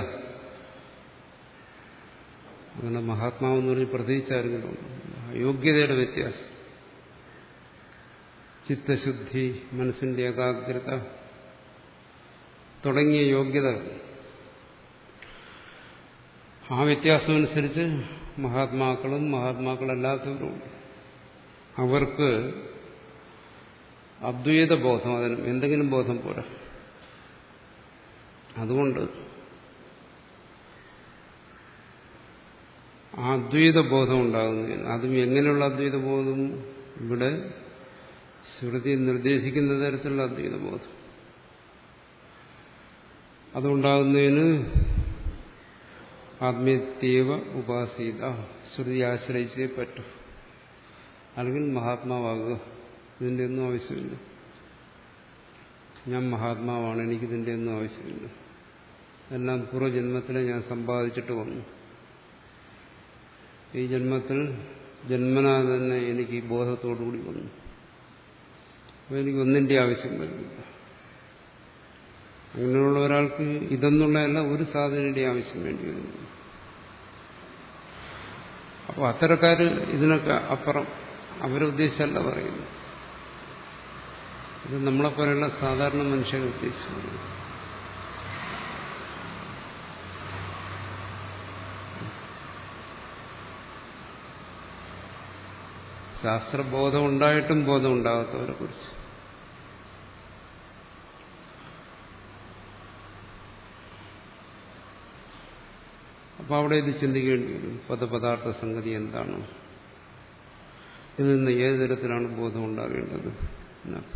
അങ്ങനെ മഹാത്മാവെന്ന് പറഞ്ഞ് പ്രതീക്ഷിച്ചാരെങ്കിലും യോഗ്യതയുടെ വ്യത്യാസം, ചിത്തശുദ്ധി, മനസ്സിന്റെ ഏകാഗ്രത തുടങ്ങിയ യോഗ്യത, ആ വ്യത്യാസമനുസരിച്ച് മഹാത്മാക്കളും മഹാത്മാക്കളല്ലാത്തവരും അവർക്ക് അദ്വൈത ബോധം, അതിന് എന്തെങ്കിലും ബോധം പോരാ. അതുകൊണ്ട് ആ അദ്വൈത ബോധം ഉണ്ടാകുന്നതിന്, അതും എങ്ങനെയുള്ള അദ്വൈത ബോധം? ഇവിടെ ശ്രുതി നിർദ്ദേശിക്കുന്ന തരത്തിലുള്ള അദ്വൈത ബോധം. അതുണ്ടാകുന്നതിന് ആത്മീയത്യേവ ഉപാസീത, ശ്രുതി ആശ്രയിച്ചേ പറ്റൂ. അല്ലെങ്കിൽ മഹാത്മാവാകുക. ഇതിൻ്റെ ഒന്നും ആവശ്യമില്ല. ഞാൻ മഹാത്മാവാണ്, എനിക്കിതിൻ്റെ ഒന്നും ആവശ്യമില്ല. എല്ലാം പൂർവ്വജന്മത്തിലെ ഞാൻ സമ്പാദിച്ചിട്ട് വന്നു. ഈ ജന്മത്തിൽ ജന്മനാ തന്നെ എനിക്ക് ഈ ബോധത്തോടുകൂടി വന്നു. അപ്പോൾ എനിക്ക് ഒന്നിൻ്റെ ആവശ്യം വരുന്നില്ല. അങ്ങനെയുള്ള ഒരാൾക്ക് ഇതെന്നുള്ളതല്ല ഒരു സാധനയുടെ ആവശ്യം വേണ്ടി വരുന്നു. അപ്പോൾ അത്തരക്കാർ ഇതിനൊക്കെ അപ്പുറം അവരുദ്ദേശിച്ചല്ല പറയുന്നു. ഇത് നമ്മളെപ്പോലെയുള്ള സാധാരണ മനുഷ്യരെ ഉദ്ദേശിച്ചു. ശാസ്ത്രബോധം ഉണ്ടായിട്ടും ബോധം ഉണ്ടാകാത്തവരെ കുറിച്ച്. അപ്പോൾ അവിടെ ഇത് ചിന്തിക്കേണ്ടി വരും. പദപദാർത്ഥ സംഗതി എന്താണ്? ഇതിൽ നിന്ന് ഏത് തരത്തിലാണ് ബോധം ഉണ്ടാകേണ്ടത് എന്നർത്ഥം.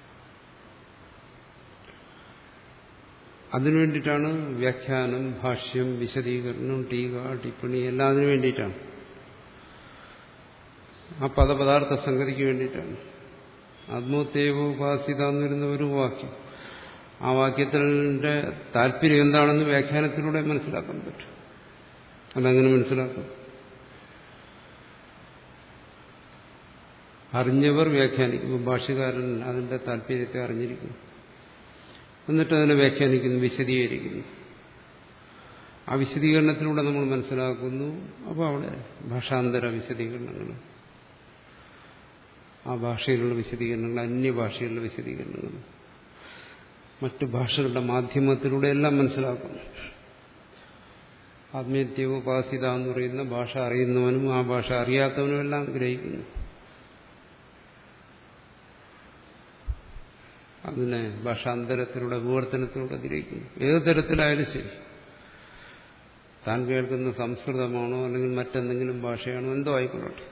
അതിനുവേണ്ടിയിട്ടാണ് വ്യാഖ്യാനം, ഭാഷ്യം, വിശദീകരണം, ടീക, ടിപ്പണി എല്ലാം അതിനു വേണ്ടിയിട്ടാണ്. ആ പദപദാർത്ഥ സംഗതിക്ക് വേണ്ടിയിട്ടാണ്. ആത്മോത്തേവോപാസിത എന്ന് വരുന്ന ഒരു വാക്യം, ആ വാക്യത്തിന്റെ താല്പര്യം എന്താണെന്ന് വ്യാഖ്യാനത്തിലൂടെ മനസ്സിലാക്കാൻ പറ്റും. അതങ്ങനെ മനസ്സിലാക്കും. അറിഞ്ഞവർ വ്യാഖ്യാനിക്കും. ഭാഷ്യകാരൻ അതിന്റെ താല്പര്യത്തെ അറിഞ്ഞിരിക്കുന്നു, എന്നിട്ട് അതിനെ വ്യാഖ്യാനിക്കുന്നു, വിശദീകരിക്കുന്നു. ആ വിശദീകരണത്തിലൂടെ നമ്മൾ മനസ്സിലാക്കുന്നു. അപ്പോൾ അവിടെ ഭാഷാന്തര വിശദീകരണങ്ങൾ, ആ ഭാഷയിലുള്ള വിശദീകരണങ്ങൾ, അന്യഭാഷയിലുള്ള വിശദീകരണങ്ങൾ, മറ്റു ഭാഷകളുടെ മാധ്യമത്തിലൂടെ എല്ലാം മനസ്സിലാക്കുന്നു. ആത്മീയത്യോപാസിത എന്ന് പറയുന്ന ഭാഷ അറിയുന്നവനും ആ ഭാഷ അറിയാത്തവനും എല്ലാം ഗ്രഹിക്കുന്നു. അതിനെ ഭാഷാന്തരത്തിലൂടെ, വിവർത്തനത്തിലൂടെ ഗ്രഹിക്കുന്നു. ഏത് തരത്തിലായാലും ശരി, താൻ കേൾക്കുന്ന സംസ്കൃതമാണോ അല്ലെങ്കിൽ മറ്റെന്തെങ്കിലും ഭാഷയാണോ, എന്തോ ആയിക്കൊള്ളട്ടെ,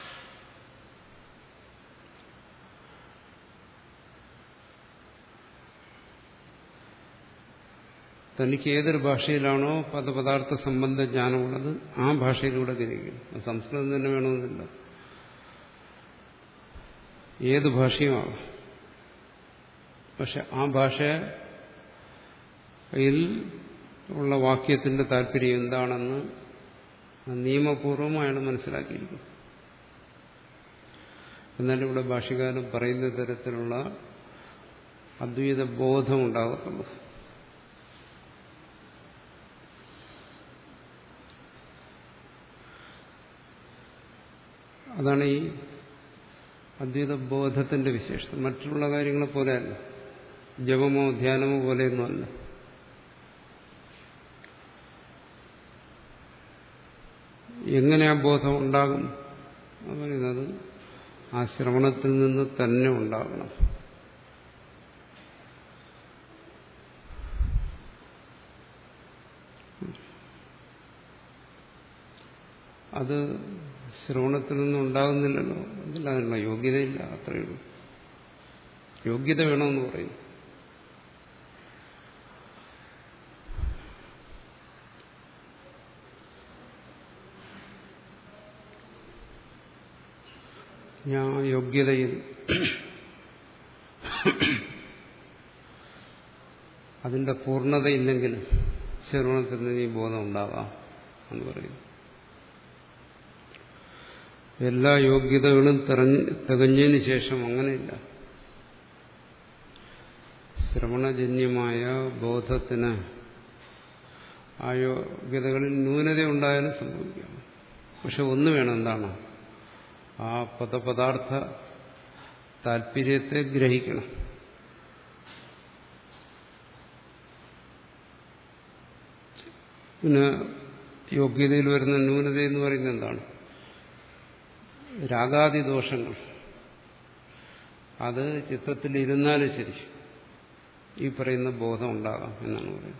തനിക്ക് ഏതൊരു ഭാഷയിലാണോ പദപദാർത്ഥ സംബന്ധ ജ്ഞാനമുള്ളത് ആ ഭാഷയിലൂടെ ഗ്രഹിക്കും. സംസ്കൃതം തന്നെ വേണമെന്നില്ല, ഏത് ഭാഷയുമാകാം. പക്ഷെ ആ ഭാഷയിൽ ഉള്ള വാക്യത്തിന്റെ താല്പര്യം എന്താണെന്ന് നിയമപൂർവം അയാൾ മനസ്സിലാക്കിയിരിക്കും. എന്നാൽ ഇവിടെ ഭാഷ്യകാരൻ പറയുന്ന തരത്തിലുള്ള അദ്വൈത ബോധം ഉണ്ടാകത്തുള്ളൂ. അതാണ് ഈ അദ്വൈത ബോധത്തിന്റെ വിശേഷത. മറ്റുള്ള കാര്യങ്ങളെ പോലെയല്ല, ജപമോ ധ്യാനമോ പോലെയൊന്നുമല്ല. എങ്ങനെ ആ ബോധം ഉണ്ടാകും എന്ന് പറയുന്നത് ആ ശ്രവണത്തിൽ നിന്ന് തന്നെ ഉണ്ടാകണം. അത് ശ്രവണത്തിൽ നിന്നും ഉണ്ടാകുന്നില്ലല്ലോ, അതില്ല, അതിനുള്ള യോഗ്യതയില്ല, അത്രയേ ഉള്ളൂ. യോഗ്യത വേണമെന്ന് പറയും. ഞാൻ യോഗ്യതയിൽ അതിന്റെ പൂർണ്ണതയില്ലെങ്കിൽ ശ്രവണത്തിൽ നിന്ന് ഈ ബോധം ഉണ്ടാകാം എന്ന് പറയുന്നു. എല്ലാ യോഗ്യതകളും തികഞ്ഞതിന് ശേഷം അങ്ങനെയില്ല. ശ്രവണജന്യമായ ബോധത്തിന് ആ യോഗ്യതകളിൽ ന്യൂനത ഉണ്ടായാലും സംഭവിക്കാം. പക്ഷെ ഒന്ന് വേണം, എന്താണ്? ആ പദപദാർത്ഥ താല്പര്യത്തെ ഗ്രഹിക്കണം. പിന്നെ യോഗ്യതയിൽ വരുന്ന ന്യൂനത എന്ന് പറയുന്നത് എന്താണ്? രാഗാദി ദോഷങ്ങൾ. അത് ചിത്തത്തിലിരുന്നാലും ശരി ഈ പറയുന്ന ബോധം ഉണ്ടാകാം എന്നാണ് പറയുന്നത്.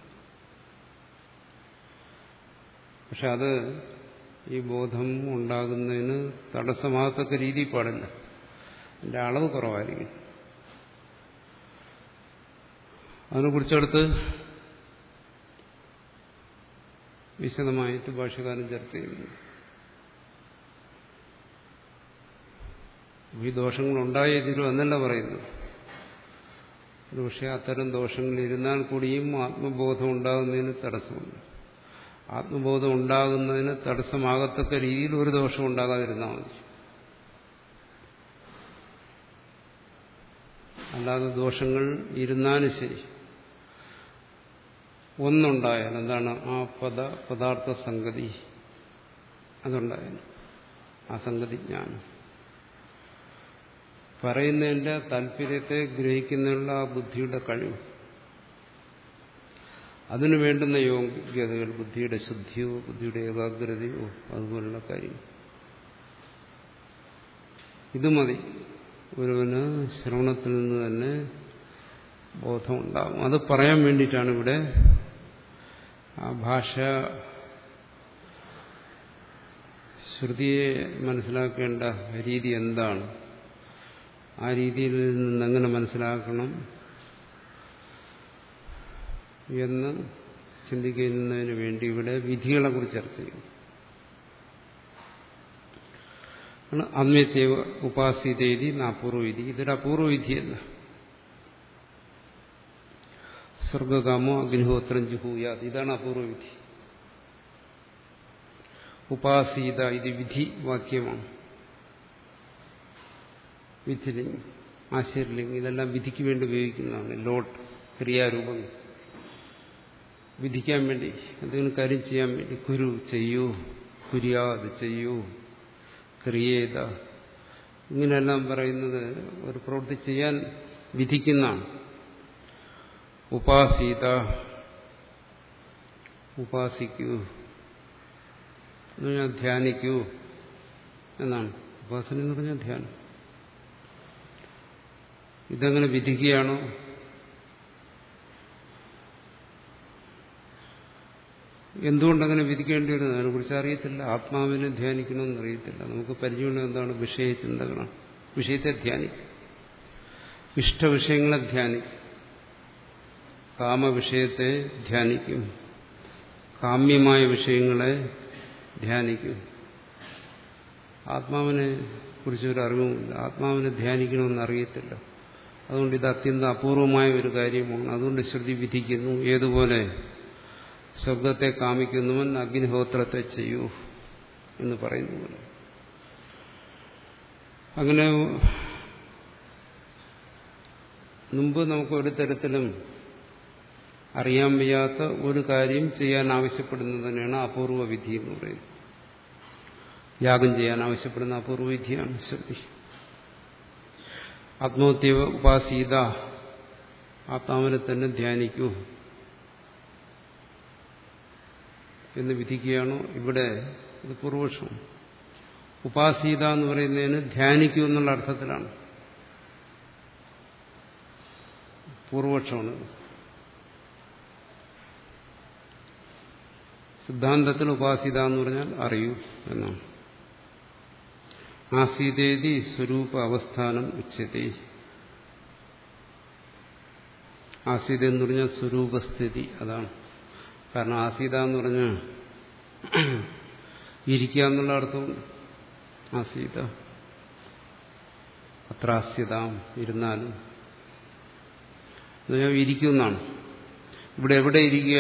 പക്ഷെ അത് ഈ ബോധം ഉണ്ടാകുന്നതിന് തടസ്സമാകത്തക്ക രീതി പാടില്ല. അതിന്റെ അളവ് കുറവായിരിക്കും. അതിനെക്കുറിച്ചടുത്ത് വിശദമായിട്ട് ഭാഷ്യകാരൻ ചർച്ച ചെയ്യുന്നു. ഈ ദോഷങ്ങൾ ഉണ്ടായേ തീരൂ എന്നല്ല പറയുന്നത്. പക്ഷെ അത്തരം ദോഷങ്ങൾ ഇരുന്നാൽ കൂടിയും ആത്മബോധം ഉണ്ടാകുന്നതിന് തടസ്സമുണ്ട്. ആത്മബോധം ഉണ്ടാകുന്നതിന് തടസ്സമാകത്തക്ക രീതിയിൽ ഒരു ദോഷം ഉണ്ടാകാതിരുന്നാൽ മതി. അല്ലാതെ ദോഷങ്ങൾ ഇരുന്നാലും ശരി, ഒന്നുണ്ടായാൽ എന്താണ്? ആ പദ പദാർത്ഥ സംഗതി അതുണ്ടായാൽ ആ സംഗതി ജ്ഞാനം പറയുന്നതിന്റെ താല്പര്യത്തെ ഗ്രഹിക്കുന്നതിനുള്ള ആ ബുദ്ധിയുടെ കഴിവ്, അതിനു വേണ്ടുന്ന യോഗ്യതകൾ, ബുദ്ധിയുടെ ശുദ്ധിയോ ബുദ്ധിയുടെ ഏകാഗ്രതയോ അതുപോലുള്ള കാര്യം, ഇത് മതി ഒരുവന് ശ്രവണത്തിൽ നിന്ന് തന്നെ ബോധമുണ്ടാകും. അത് പറയാൻ വേണ്ടിയിട്ടാണ് ഇവിടെ ആ ഭാഷ ശ്രുതിയെ മനസ്സിലാക്കേണ്ട രീതി എന്താണ്, ആ രീതിയിൽ നിന്നെങ്ങനെ മനസ്സിലാക്കണം എന്ന് ചിന്തിക്കുന്നതിന് വേണ്ടി ഇവിടെ വിധികളെ കുറിച്ച് ചർച്ച ചെയ്യും. അന്വത്യവ ഉപാസിതേതി അപൂർവവിധി. ഇതൊരു അപൂർവവിധിയല്ല. സ്വർഗകാമോ അഗ്നിഹോത്രം ജുഹൂയാത്, ഇതാണ് അപൂർവവിധി. ഉപാസീത ഇത് വിധി വാക്യമാണ്. വിധിലിംഗ്, ആശയലിംഗ് ഇതെല്ലാം വിധിക്ക് വേണ്ടി ഉപയോഗിക്കുന്നതാണ്. ലോട്ട് ക്രിയാരൂപം വിധിക്കാൻ വേണ്ടി, എന്തെങ്കിലും കാര്യം ചെയ്യാൻ വേണ്ടി. കുരു ചെയ്യൂ, കുര്യാത് ചെയ്യൂ, ക്രിയേത, ഇങ്ങനെയെല്ലാം പറയുന്നത് ഒരു പ്രവൃത്തി ചെയ്യാൻ വിധിക്കുന്നതാണ്. ഉപാസീത ഉപാസിക്കൂ എന്ന് പറഞ്ഞാൽ ധ്യാനിക്കൂ എന്നാണ്. ഉപാസന എന്ന് പറഞ്ഞാൽ ധ്യാനം. ഇതെങ്ങനെ വിധിക്കുകയാണോ? എന്തുകൊണ്ടങ്ങനെ വിധിക്കേണ്ടി വരുന്നത് അതിനെക്കുറിച്ച് അറിയത്തില്ല. ആത്മാവിനെ ധ്യാനിക്കണമെന്ന് അറിയത്തില്ല. നമുക്ക് പരിചയമുള്ള എന്താണ്? വിഷയചിന്തകളാണ്. വിഷയത്തെ ധ്യാനിക്കും, ഇഷ്ടവിഷയങ്ങളെ ധ്യാനിക്കും, കാമവിഷയത്തെ ധ്യാനിക്കും, കാമ്യമായ വിഷയങ്ങളെ ധ്യാനിക്കും. ആത്മാവിനെ കുറിച്ചൊരു അറിവുമില്ല, ആത്മാവിനെ ധ്യാനിക്കണമെന്ന് അറിയത്തില്ല. അതുകൊണ്ട് ഇത് അത്യന്തം അപൂർവമായ ഒരു കാര്യമാണ്. അതുകൊണ്ട് ശ്രുതി വിധിക്കുന്നു. ഏതുപോലെ സ്വർഗത്തെ കാമിക്കുന്നവൻ അഗ്നിഹോത്രത്തെ ചെയ്യൂ എന്ന് പറയുന്ന പോലെ. അങ്ങനെ മുമ്പ് നമുക്ക് ഒരു തരത്തിലും അറിയാൻ വയ്യാത്ത ഒരു കാര്യം ചെയ്യാൻ ആവശ്യപ്പെടുന്നത് തന്നെയാണ് അപൂർവ വിധി എന്ന് പറയുന്നത്. യാഗം ചെയ്യാൻ ആവശ്യപ്പെടുന്ന അപൂർവ വിധിയാണ് ശ്രുതി. ആത്മഹത്യവ ഉപാസീത, ആത്മാവിനെ തന്നെ ധ്യാനിക്കൂ എന്ന് വിധിക്കുകയാണോ? ഇവിടെ ഇത് പൂർവപക്ഷം. ഉപാസീത എന്ന് പറയുന്നതിന് ധ്യാനിക്കൂ എന്നുള്ള അർത്ഥത്തിലാണ്. പൂർവപക്ഷമാണ്. സിദ്ധാന്തത്തിൽ ഉപാസീത എന്ന് പറഞ്ഞാൽ അറിയൂ എന്നാണ്. ആസീതേതി സ്വരൂപ അവസ്ഥാനം ഉച്യത്തെ. ആസീത എന്ന് പറഞ്ഞാൽ സ്വരൂപസ്ഥിതി, അതാണ്. കാരണം ആസീത എന്ന് പറഞ്ഞാൽ ഇരിക്കുക എന്നുള്ള അർത്ഥമുണ്ട്. ആസീത അത്രാസ്യതാം, ഇരുന്നാലും എന്നുവെച്ചാൽ ഇരിക്കുന്നാണ്. ഇവിടെ എവിടെ ഇരിക്കുക?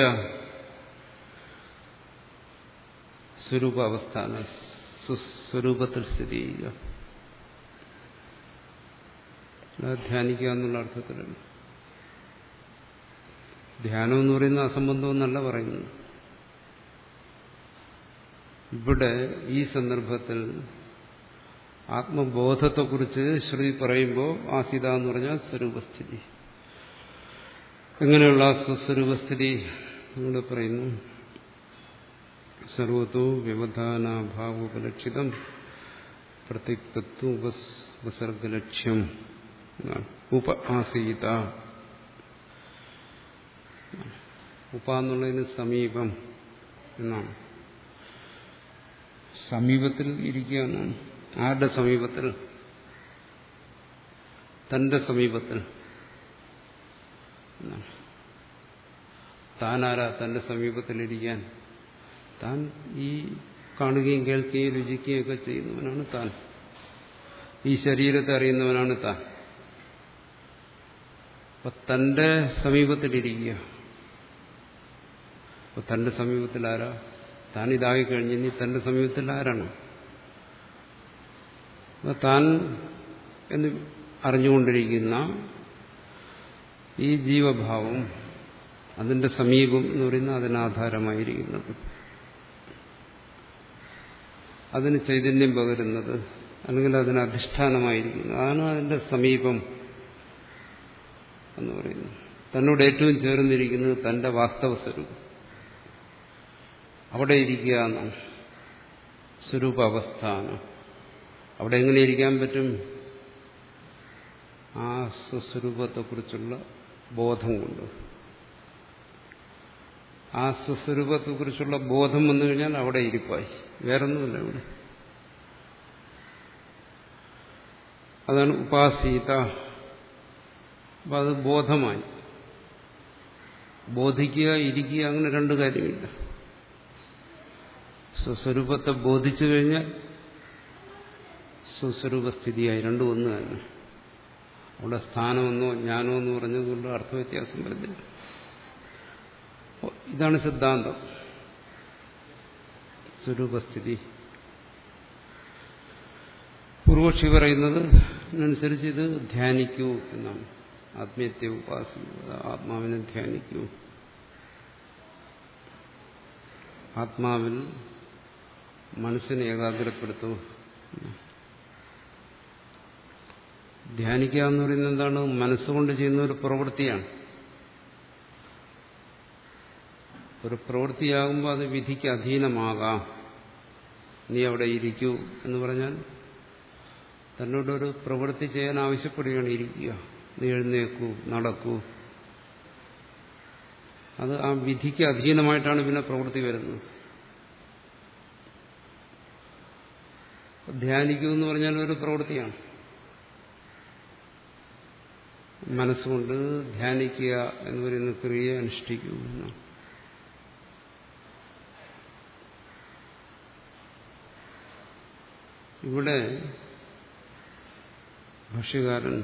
സ്വരൂപ അവസ്ഥാന, സ്വരൂപത്തിൽ സ്ഥിതി ചെയ്യുക, ധ്യാനിക്കുക എന്നുള്ള അർത്ഥത്തിലാണ്. ധ്യാനം എന്ന് പറയുന്ന അസംബന്ധം എന്നല്ല പറയുന്നത്. ഇവിടെ ഈ സന്ദർഭത്തിൽ ആത്മബോധത്തെക്കുറിച്ച് ശ്രുതി പറയുമ്പോൾ ആസീത എന്ന് പറഞ്ഞാൽ സ്വരൂപസ്ഥിതി. എങ്ങനെയുള്ള സ്വസ്വരൂപസ്ഥിതി ഇവിടെ പറയുന്നു? സർവത്തോ വ്യവധാനാഭാവോപലക്ഷിതം പ്രത്യക്തത്വ ഉപസർഗലക്ഷ്യം ഉപ ആസീത. ഉപ എന്നുള്ളതിന് സമീപം എന്നാണ്. സമീപത്തിൽ ഇരിക്കുക എന്നാണ്. ആരുടെ സമീപത്തിൽ? തന്റെ സമീപത്തിൽ. താനാരാ തന്റെ സമീപത്തിലിരിക്കാൻ? താൻ ഈ കാണുകയും കേൾക്കുകയും രുചിക്കുകയും ഒക്കെ ചെയ്യുന്നവനാണ് താൻ. ഈ ശരീരത്തെ അറിയുന്നവനാണ് താൻ. അപ്പൊ തന്റെ സമീപത്തിലിരിക്കുക. അപ്പൊ തന്റെ സമീപത്തിൽ ആരാ? താൻ ഇതായി കഴിഞ്ഞ് ഇനി തന്റെ സമീപത്തിൽ ആരാണ്? താൻ എന്ന് അറിഞ്ഞുകൊണ്ടിരിക്കുന്ന ഈ ജീവഭാവം, അതിന്റെ സമീപം എന്ന് പറയുന്നത് അതിനാധാരമായിരിക്കുന്നത്, അതിന് ചൈതന്യം പകരുന്നത്, അല്ലെങ്കിൽ അതിന് അധിഷ്ഠാനമായിരിക്കുന്നത്, അതാണ് അതിന്റെ സമീപം എന്ന് പറയുന്നത്. തന്നോട് ഏറ്റവും ചേർന്നിരിക്കുന്നത് തന്റെ വാസ്തവ സ്വരൂപം. അവിടെ ഇരിക്കുക എന്നാണ് സ്വരൂപാവസ്ഥാനം. അവിടെ എങ്ങനെ ഇരിക്കാൻ പറ്റും? ആ സ്വസ്വരൂപത്തെക്കുറിച്ചുള്ള ബോധം കൊണ്ട്. ആ സ്വസ്വരൂപത്തെക്കുറിച്ചുള്ള ബോധം വന്നു കഴിഞ്ഞാൽ അവിടെ ഇരിപ്പായി. വേറൊന്നുമില്ല. ഇവിടെ അതാണ് ഉപാസീത. അപ്പം അത് ബോധമായി. ബോധിക്കുക, ഇരിക്കുക, അങ്ങനെ രണ്ട് കാര്യമില്ല. സ്വസ്വരൂപത്തെ ബോധിച്ചു കഴിഞ്ഞാൽ സ്വസ്വരൂപസ്ഥിതിയായി, രണ്ടും ഒന്ന് തന്നെ. അവിടെ സ്ഥാനമെന്നോ ജ്ഞാനമെന്നോ പറഞ്ഞതുകൊണ്ട് അർത്ഥവ്യത്യാസം വരുന്നില്ല. ഇതാണ് സിദ്ധാന്തം, സ്വരൂപസ്ഥിതി. പൂർവക്ഷി പറയുന്നത് അനുസരിച്ച് ഇത് ധ്യാനിക്കൂ എന്നാണ്. ആത്മീയത്തെ ഉപാസിക്കുക, ആത്മാവിനെ ധ്യാനിക്കൂ. ആത്മാവിൽ മനസ്സിനെ ഏകാഗ്രപ്പെടുത്തൂ. ധ്യാനിക്കുക എന്ന് പറയുന്നത് എന്താണ്? മനസ്സുകൊണ്ട് ചെയ്യുന്ന ഒരു പ്രവൃത്തിയാണ്. ഒരു പ്രവൃത്തിയാകുമ്പോൾ അത് വിധിക്ക് അധീനമാകാം. നീ അവിടെ ഇരിക്കൂ എന്ന് പറഞ്ഞാൽ തന്നോടൊരു പ്രവൃത്തി ചെയ്യാൻ ആവശ്യപ്പെടുകയാണ്. ഇരിക്കുക, നീ എഴുന്നേക്കൂ, നടക്കൂ. അത് ആ വിധിക്ക് അധീനമായിട്ടാണ് പിന്നെ പ്രവൃത്തി വരുന്നത്. ധ്യാനിക്കൂ എന്ന് പറഞ്ഞാൽ ഒരു പ്രവൃത്തിയാണ്. മനസ്സുകൊണ്ട് ധ്യാനിക്കുക എന്ന് പറയുന്ന ക്രിയയെ അനുഷ്ഠിക്കൂ എന്നാണ്. ഇവിടെ ഭാഷ്യകാരൻ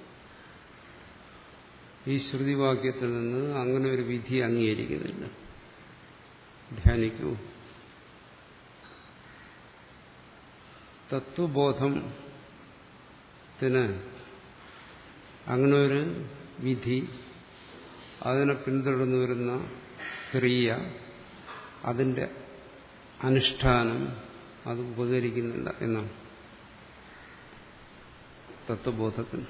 ഈ ശ്രുതിവാക്യത്തിൽ നിന്ന് അങ്ങനെ ഒരു വിധി അംഗീകരിക്കുന്നില്ല. ധ്യാനിക്കൂ. തത്വബോധത്തിന് അങ്ങനെ ഒരു വിധി, അതിനെ പിന്തുടർന്നു വരുന്ന ക്രിയ, അതിന്റെ അനുഷ്ഠാനം അത് ഉപകരിക്കുന്നില്ല എന്നാണ് തത്വബോധത്തിന്.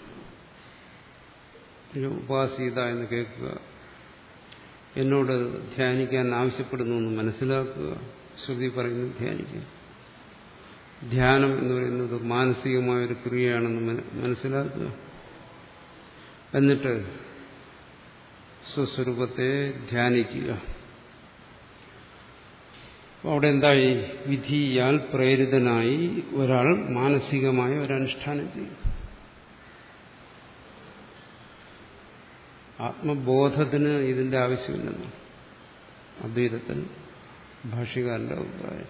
ഉപാസീത എന്ന് കേൾക്കുക, എന്നോട് ധ്യാനിക്കാൻ ആവശ്യപ്പെടുന്നു എന്ന് മനസ്സിലാക്കുക. ശ്രുതി പറയുന്നു ധ്യാനിക്കുക. ധ്യാനം എന്ന് പറയുന്നത് മാനസികമായൊരു ക്രിയയാണെന്ന് മനസ്സിലാക്കുക. എന്നിട്ട് സ്വസ്വരൂപത്തെ ധ്യാനിക്കുക. അവിടെ എന്തായി? വിധിയാൽ പ്രേരിതനായി ഒരാൾ മാനസികമായ ഒരനുഷ്ഠാനം ചെയ്യും. ആത്മബോധത്തിന് ഇതിന്റെ ആവശ്യമില്ലെന്ന് അദ്വൈതത്തിൽ ഭാഷ്യകാരന്റെ അഭിപ്രായം.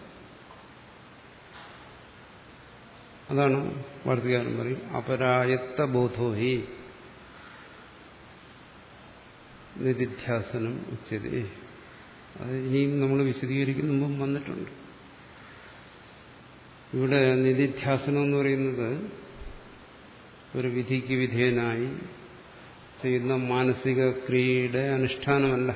അതാണ് വാർത്തകാരൻ പറയും അപരായത്ത ബോധോഹി നിധിധ്യാസനം ഉച്ചതേ. അത് ഇനിയും നമ്മൾ വിശദീകരിക്കുന്ന മുമ്പ് വന്നിട്ടുണ്ട്. ഇവിടെ നിധിധ്യാസനം എന്ന് പറയുന്നത് ഒരു വിധിക്ക് വിധേയനായി ചെയ്യുന്ന മാനസിക ക്രിയയുടെ അനുഷ്ഠാനമല്ല.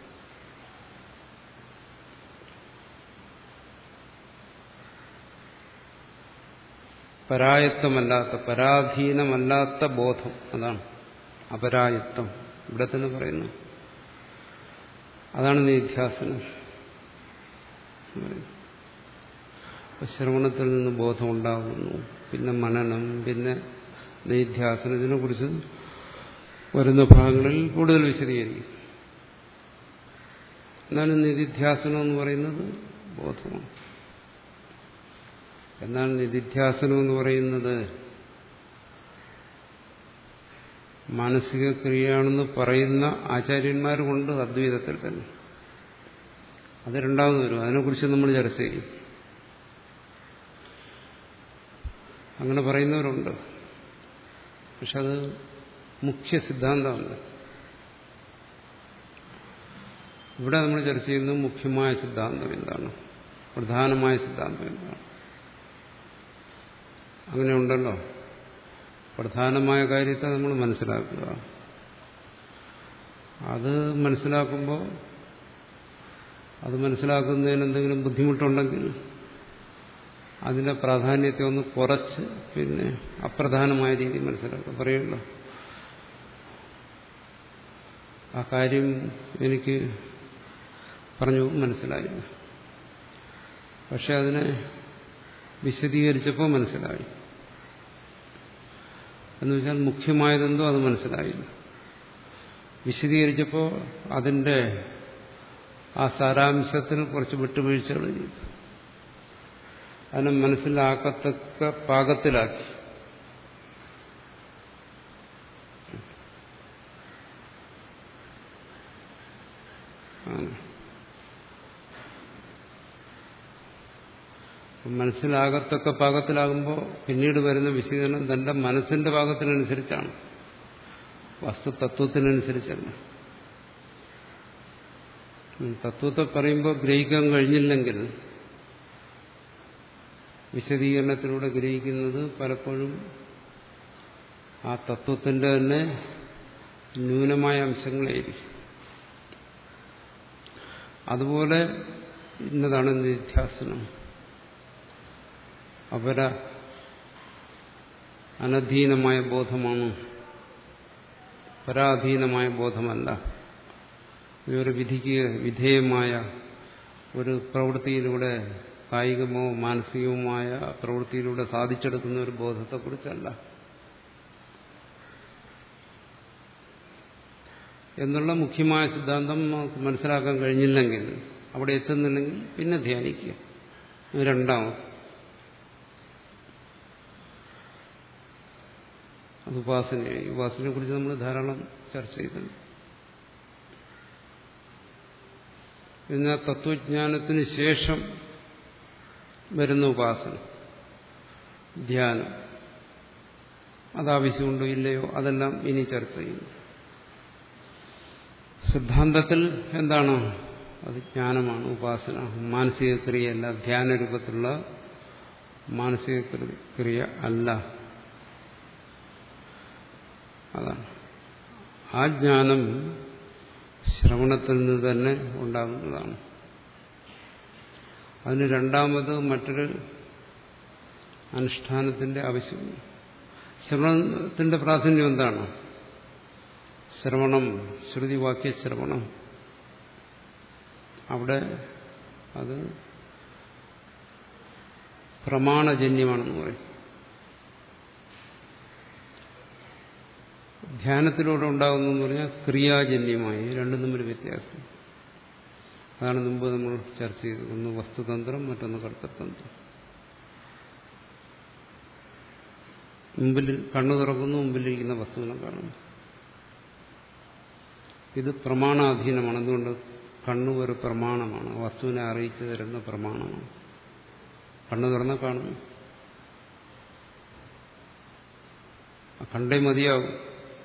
പരായത്തമല്ലാത്ത, പരാധീനമല്ലാത്ത ബോധം, അതാണ് അപരായത്തം. ഇവിടെ തന്നെ പറയുന്നു. അതാണ് നിധ്യാസനം. ശ്രവണത്തിൽ നിന്ന് ബോധം ഉണ്ടാകുന്നു, പിന്നെ മനനം, പിന്നെ നിധ്യാസനം. ഇതിനെക്കുറിച്ച് വരുന്ന ഭാഗങ്ങളിൽ കൂടുതൽ വിശദീകരിക്കും. എന്നാലും നിധിധ്യാസനം എന്ന് പറയുന്നത് ബോധമാണ്. എന്നാൽ നിധിധ്യാസനം എന്ന് പറയുന്നത് മാനസിക ക്രിയയാണെന്ന് പറയുന്ന ആചാര്യന്മാരുമുണ്ട് അദ്വൈതത്തിൽ തന്നെ. അത് രണ്ടാമത് വരും, അതിനെക്കുറിച്ച് നമ്മൾ ചർച്ച ചെയ്യും. അങ്ങനെ പറയുന്നവരുണ്ട്. പക്ഷെ അത് മുഖ്യ സിദ്ധാന്തമല്ല. ഇവിടെ നമ്മൾ ചർച്ച ചെയ്യുന്നത് മുഖ്യമായ സിദ്ധാന്തം എന്താണ്, പ്രധാനമായ സിദ്ധാന്തം എന്താണ്. അങ്ങനെയുണ്ടല്ലോ. പ്രധാനമായ കാര്യത്തെ നമ്മൾ മനസ്സിലാക്കുക. അത് മനസ്സിലാക്കുമ്പോൾ അത് മനസ്സിലാക്കുന്നതിന് എന്തെങ്കിലും ബുദ്ധിമുട്ടുണ്ടെങ്കിൽ അതിന്റെ പ്രാധാന്യത്തെ ഒന്ന് കുറച്ച് പിന്നെ അപ്രധാനമായ രീതിയിൽ മനസ്സിലാക്കുക. പറയുമല്ലോ, ആ കാര്യം എനിക്ക് പറഞ്ഞു മനസ്സിലായില്ല, പക്ഷെ അതിനെ വിശദീകരിച്ചപ്പോൾ മനസ്സിലായി. എന്ന് വെച്ചാൽ മുഖ്യമായതെന്തോ അത് മനസ്സിലായില്ല. വിശദീകരിച്ചപ്പോൾ അതിന്റെ ആ സാരാംശത്തിൽ കുറച്ച് വിട്ടുവീഴ്ചകൾ ചെയ്തു. അതിനെ മനസ്സിലാക്കത്തക്ക പാകത്തിലാക്കി. മനസ്സിലാകത്തൊക്കെ പാകത്തിലാകുമ്പോൾ പിന്നീട് വരുന്ന വിശദീകരണം തന്റെ മനസ്സിന്റെ പാകത്തിനനുസരിച്ചാണ്, വസ്തുതത്വത്തിനനുസരിച്ചല്ല. തത്വത്തെ പറയുമ്പോൾ ഗ്രഹിക്കാൻ കഴിഞ്ഞില്ലെങ്കിൽ വിശദീകരണത്തിലൂടെ ഗ്രഹിക്കുന്നത് പലപ്പോഴും ആ തത്വത്തിന്റെ തന്നെ ന്യൂനമായ അംശങ്ങളായിരിക്കും. അതുപോലെ ഇന്നതാണ് നിധ്യാസനം. അപര അനധീനമായ ബോധമാണ്, പരാധീനമായ ബോധമല്ല. ഒരു വിധിക്ക് വിധേയമായ ഒരു പ്രവൃത്തിയിലൂടെ, കായികമോ മാനസികവുമായ പ്രവൃത്തിയിലൂടെ സാധിച്ചെടുക്കുന്ന ഒരു ബോധത്തെക്കുറിച്ചല്ല എന്നുള്ള മുഖ്യമായ സിദ്ധാന്തം നമുക്ക് മനസ്സിലാക്കാൻ കഴിഞ്ഞില്ലെങ്കിൽ, അവിടെ എത്തുന്നില്ലെങ്കിൽ പിന്നെ ധ്യാനിക്കുക. രണ്ടാമത് അത് ഉപാസനയായി. ഉപാസനയെ കുറിച്ച് നമ്മൾ ധാരാളം ചർച്ച ചെയ്തിട്ടുണ്ട്. എന്നാൽ തത്വജ്ഞാനത്തിന് ശേഷം വരുന്ന ഉപാസന, ധ്യാനം, അതാവശ്യമുണ്ടോ ഇല്ലയോ അതെല്ലാം ഇനി ചർച്ച ചെയ്യുന്നു. സിദ്ധാന്തത്തിൽ എന്താണ്? അത് ജ്ഞാനമാണ്, ഉപാസന, മാനസിക ക്രിയയല്ല, ധ്യാന രൂപത്തിലുള്ള മാനസിക ക്രിയ അല്ല. അതാണ് ആ ജ്ഞാനം ശ്രവണത്തിൽ നിന്ന് തന്നെ ഉണ്ടാകുന്നതാണ്. അതിന് രണ്ടാമത് മറ്റൊരു അനുഷ്ഠാനത്തിന്റെ ആവശ്യമില്ല. ശ്രവണത്തിന്റെ പ്രാധാന്യം എന്താണ്? ശ്രവണം, ശ്രുതിവാക്യ ശ്രവണം, അവിടെ അത് പ്രമാണജന്യമാണെന്ന് പറയും. ധ്യാനത്തിലൂടെ ഉണ്ടാകുന്നതെന്ന് പറഞ്ഞാൽ ക്രിയാജന്യമായി. രണ്ടും തമ്മിൽ വ്യത്യാസം. അതാണ് മുമ്പ് നമ്മൾ ചർച്ച ചെയ്തത്. ഒന്ന് വസ്തുതന്ത്രം, മറ്റൊന്ന് കർത്തതന്ത്രം. മുമ്പിൽ കണ്ണു തുറക്കുന്നു, മുമ്പിലിരിക്കുന്ന വസ്തുവിനെ കാണുന്നു. ഇത് പ്രമാണാധീനമാണ്. എന്തുകൊണ്ട്? കണ്ണു ഒരു പ്രമാണമാണ്, വസ്തുവിനെ അറിയിച്ചു തരുന്ന പ്രമാണമാണ്. കണ്ണു തുറന്നാൽ കാണുന്നു, കണ്ടേ മതിയാകും.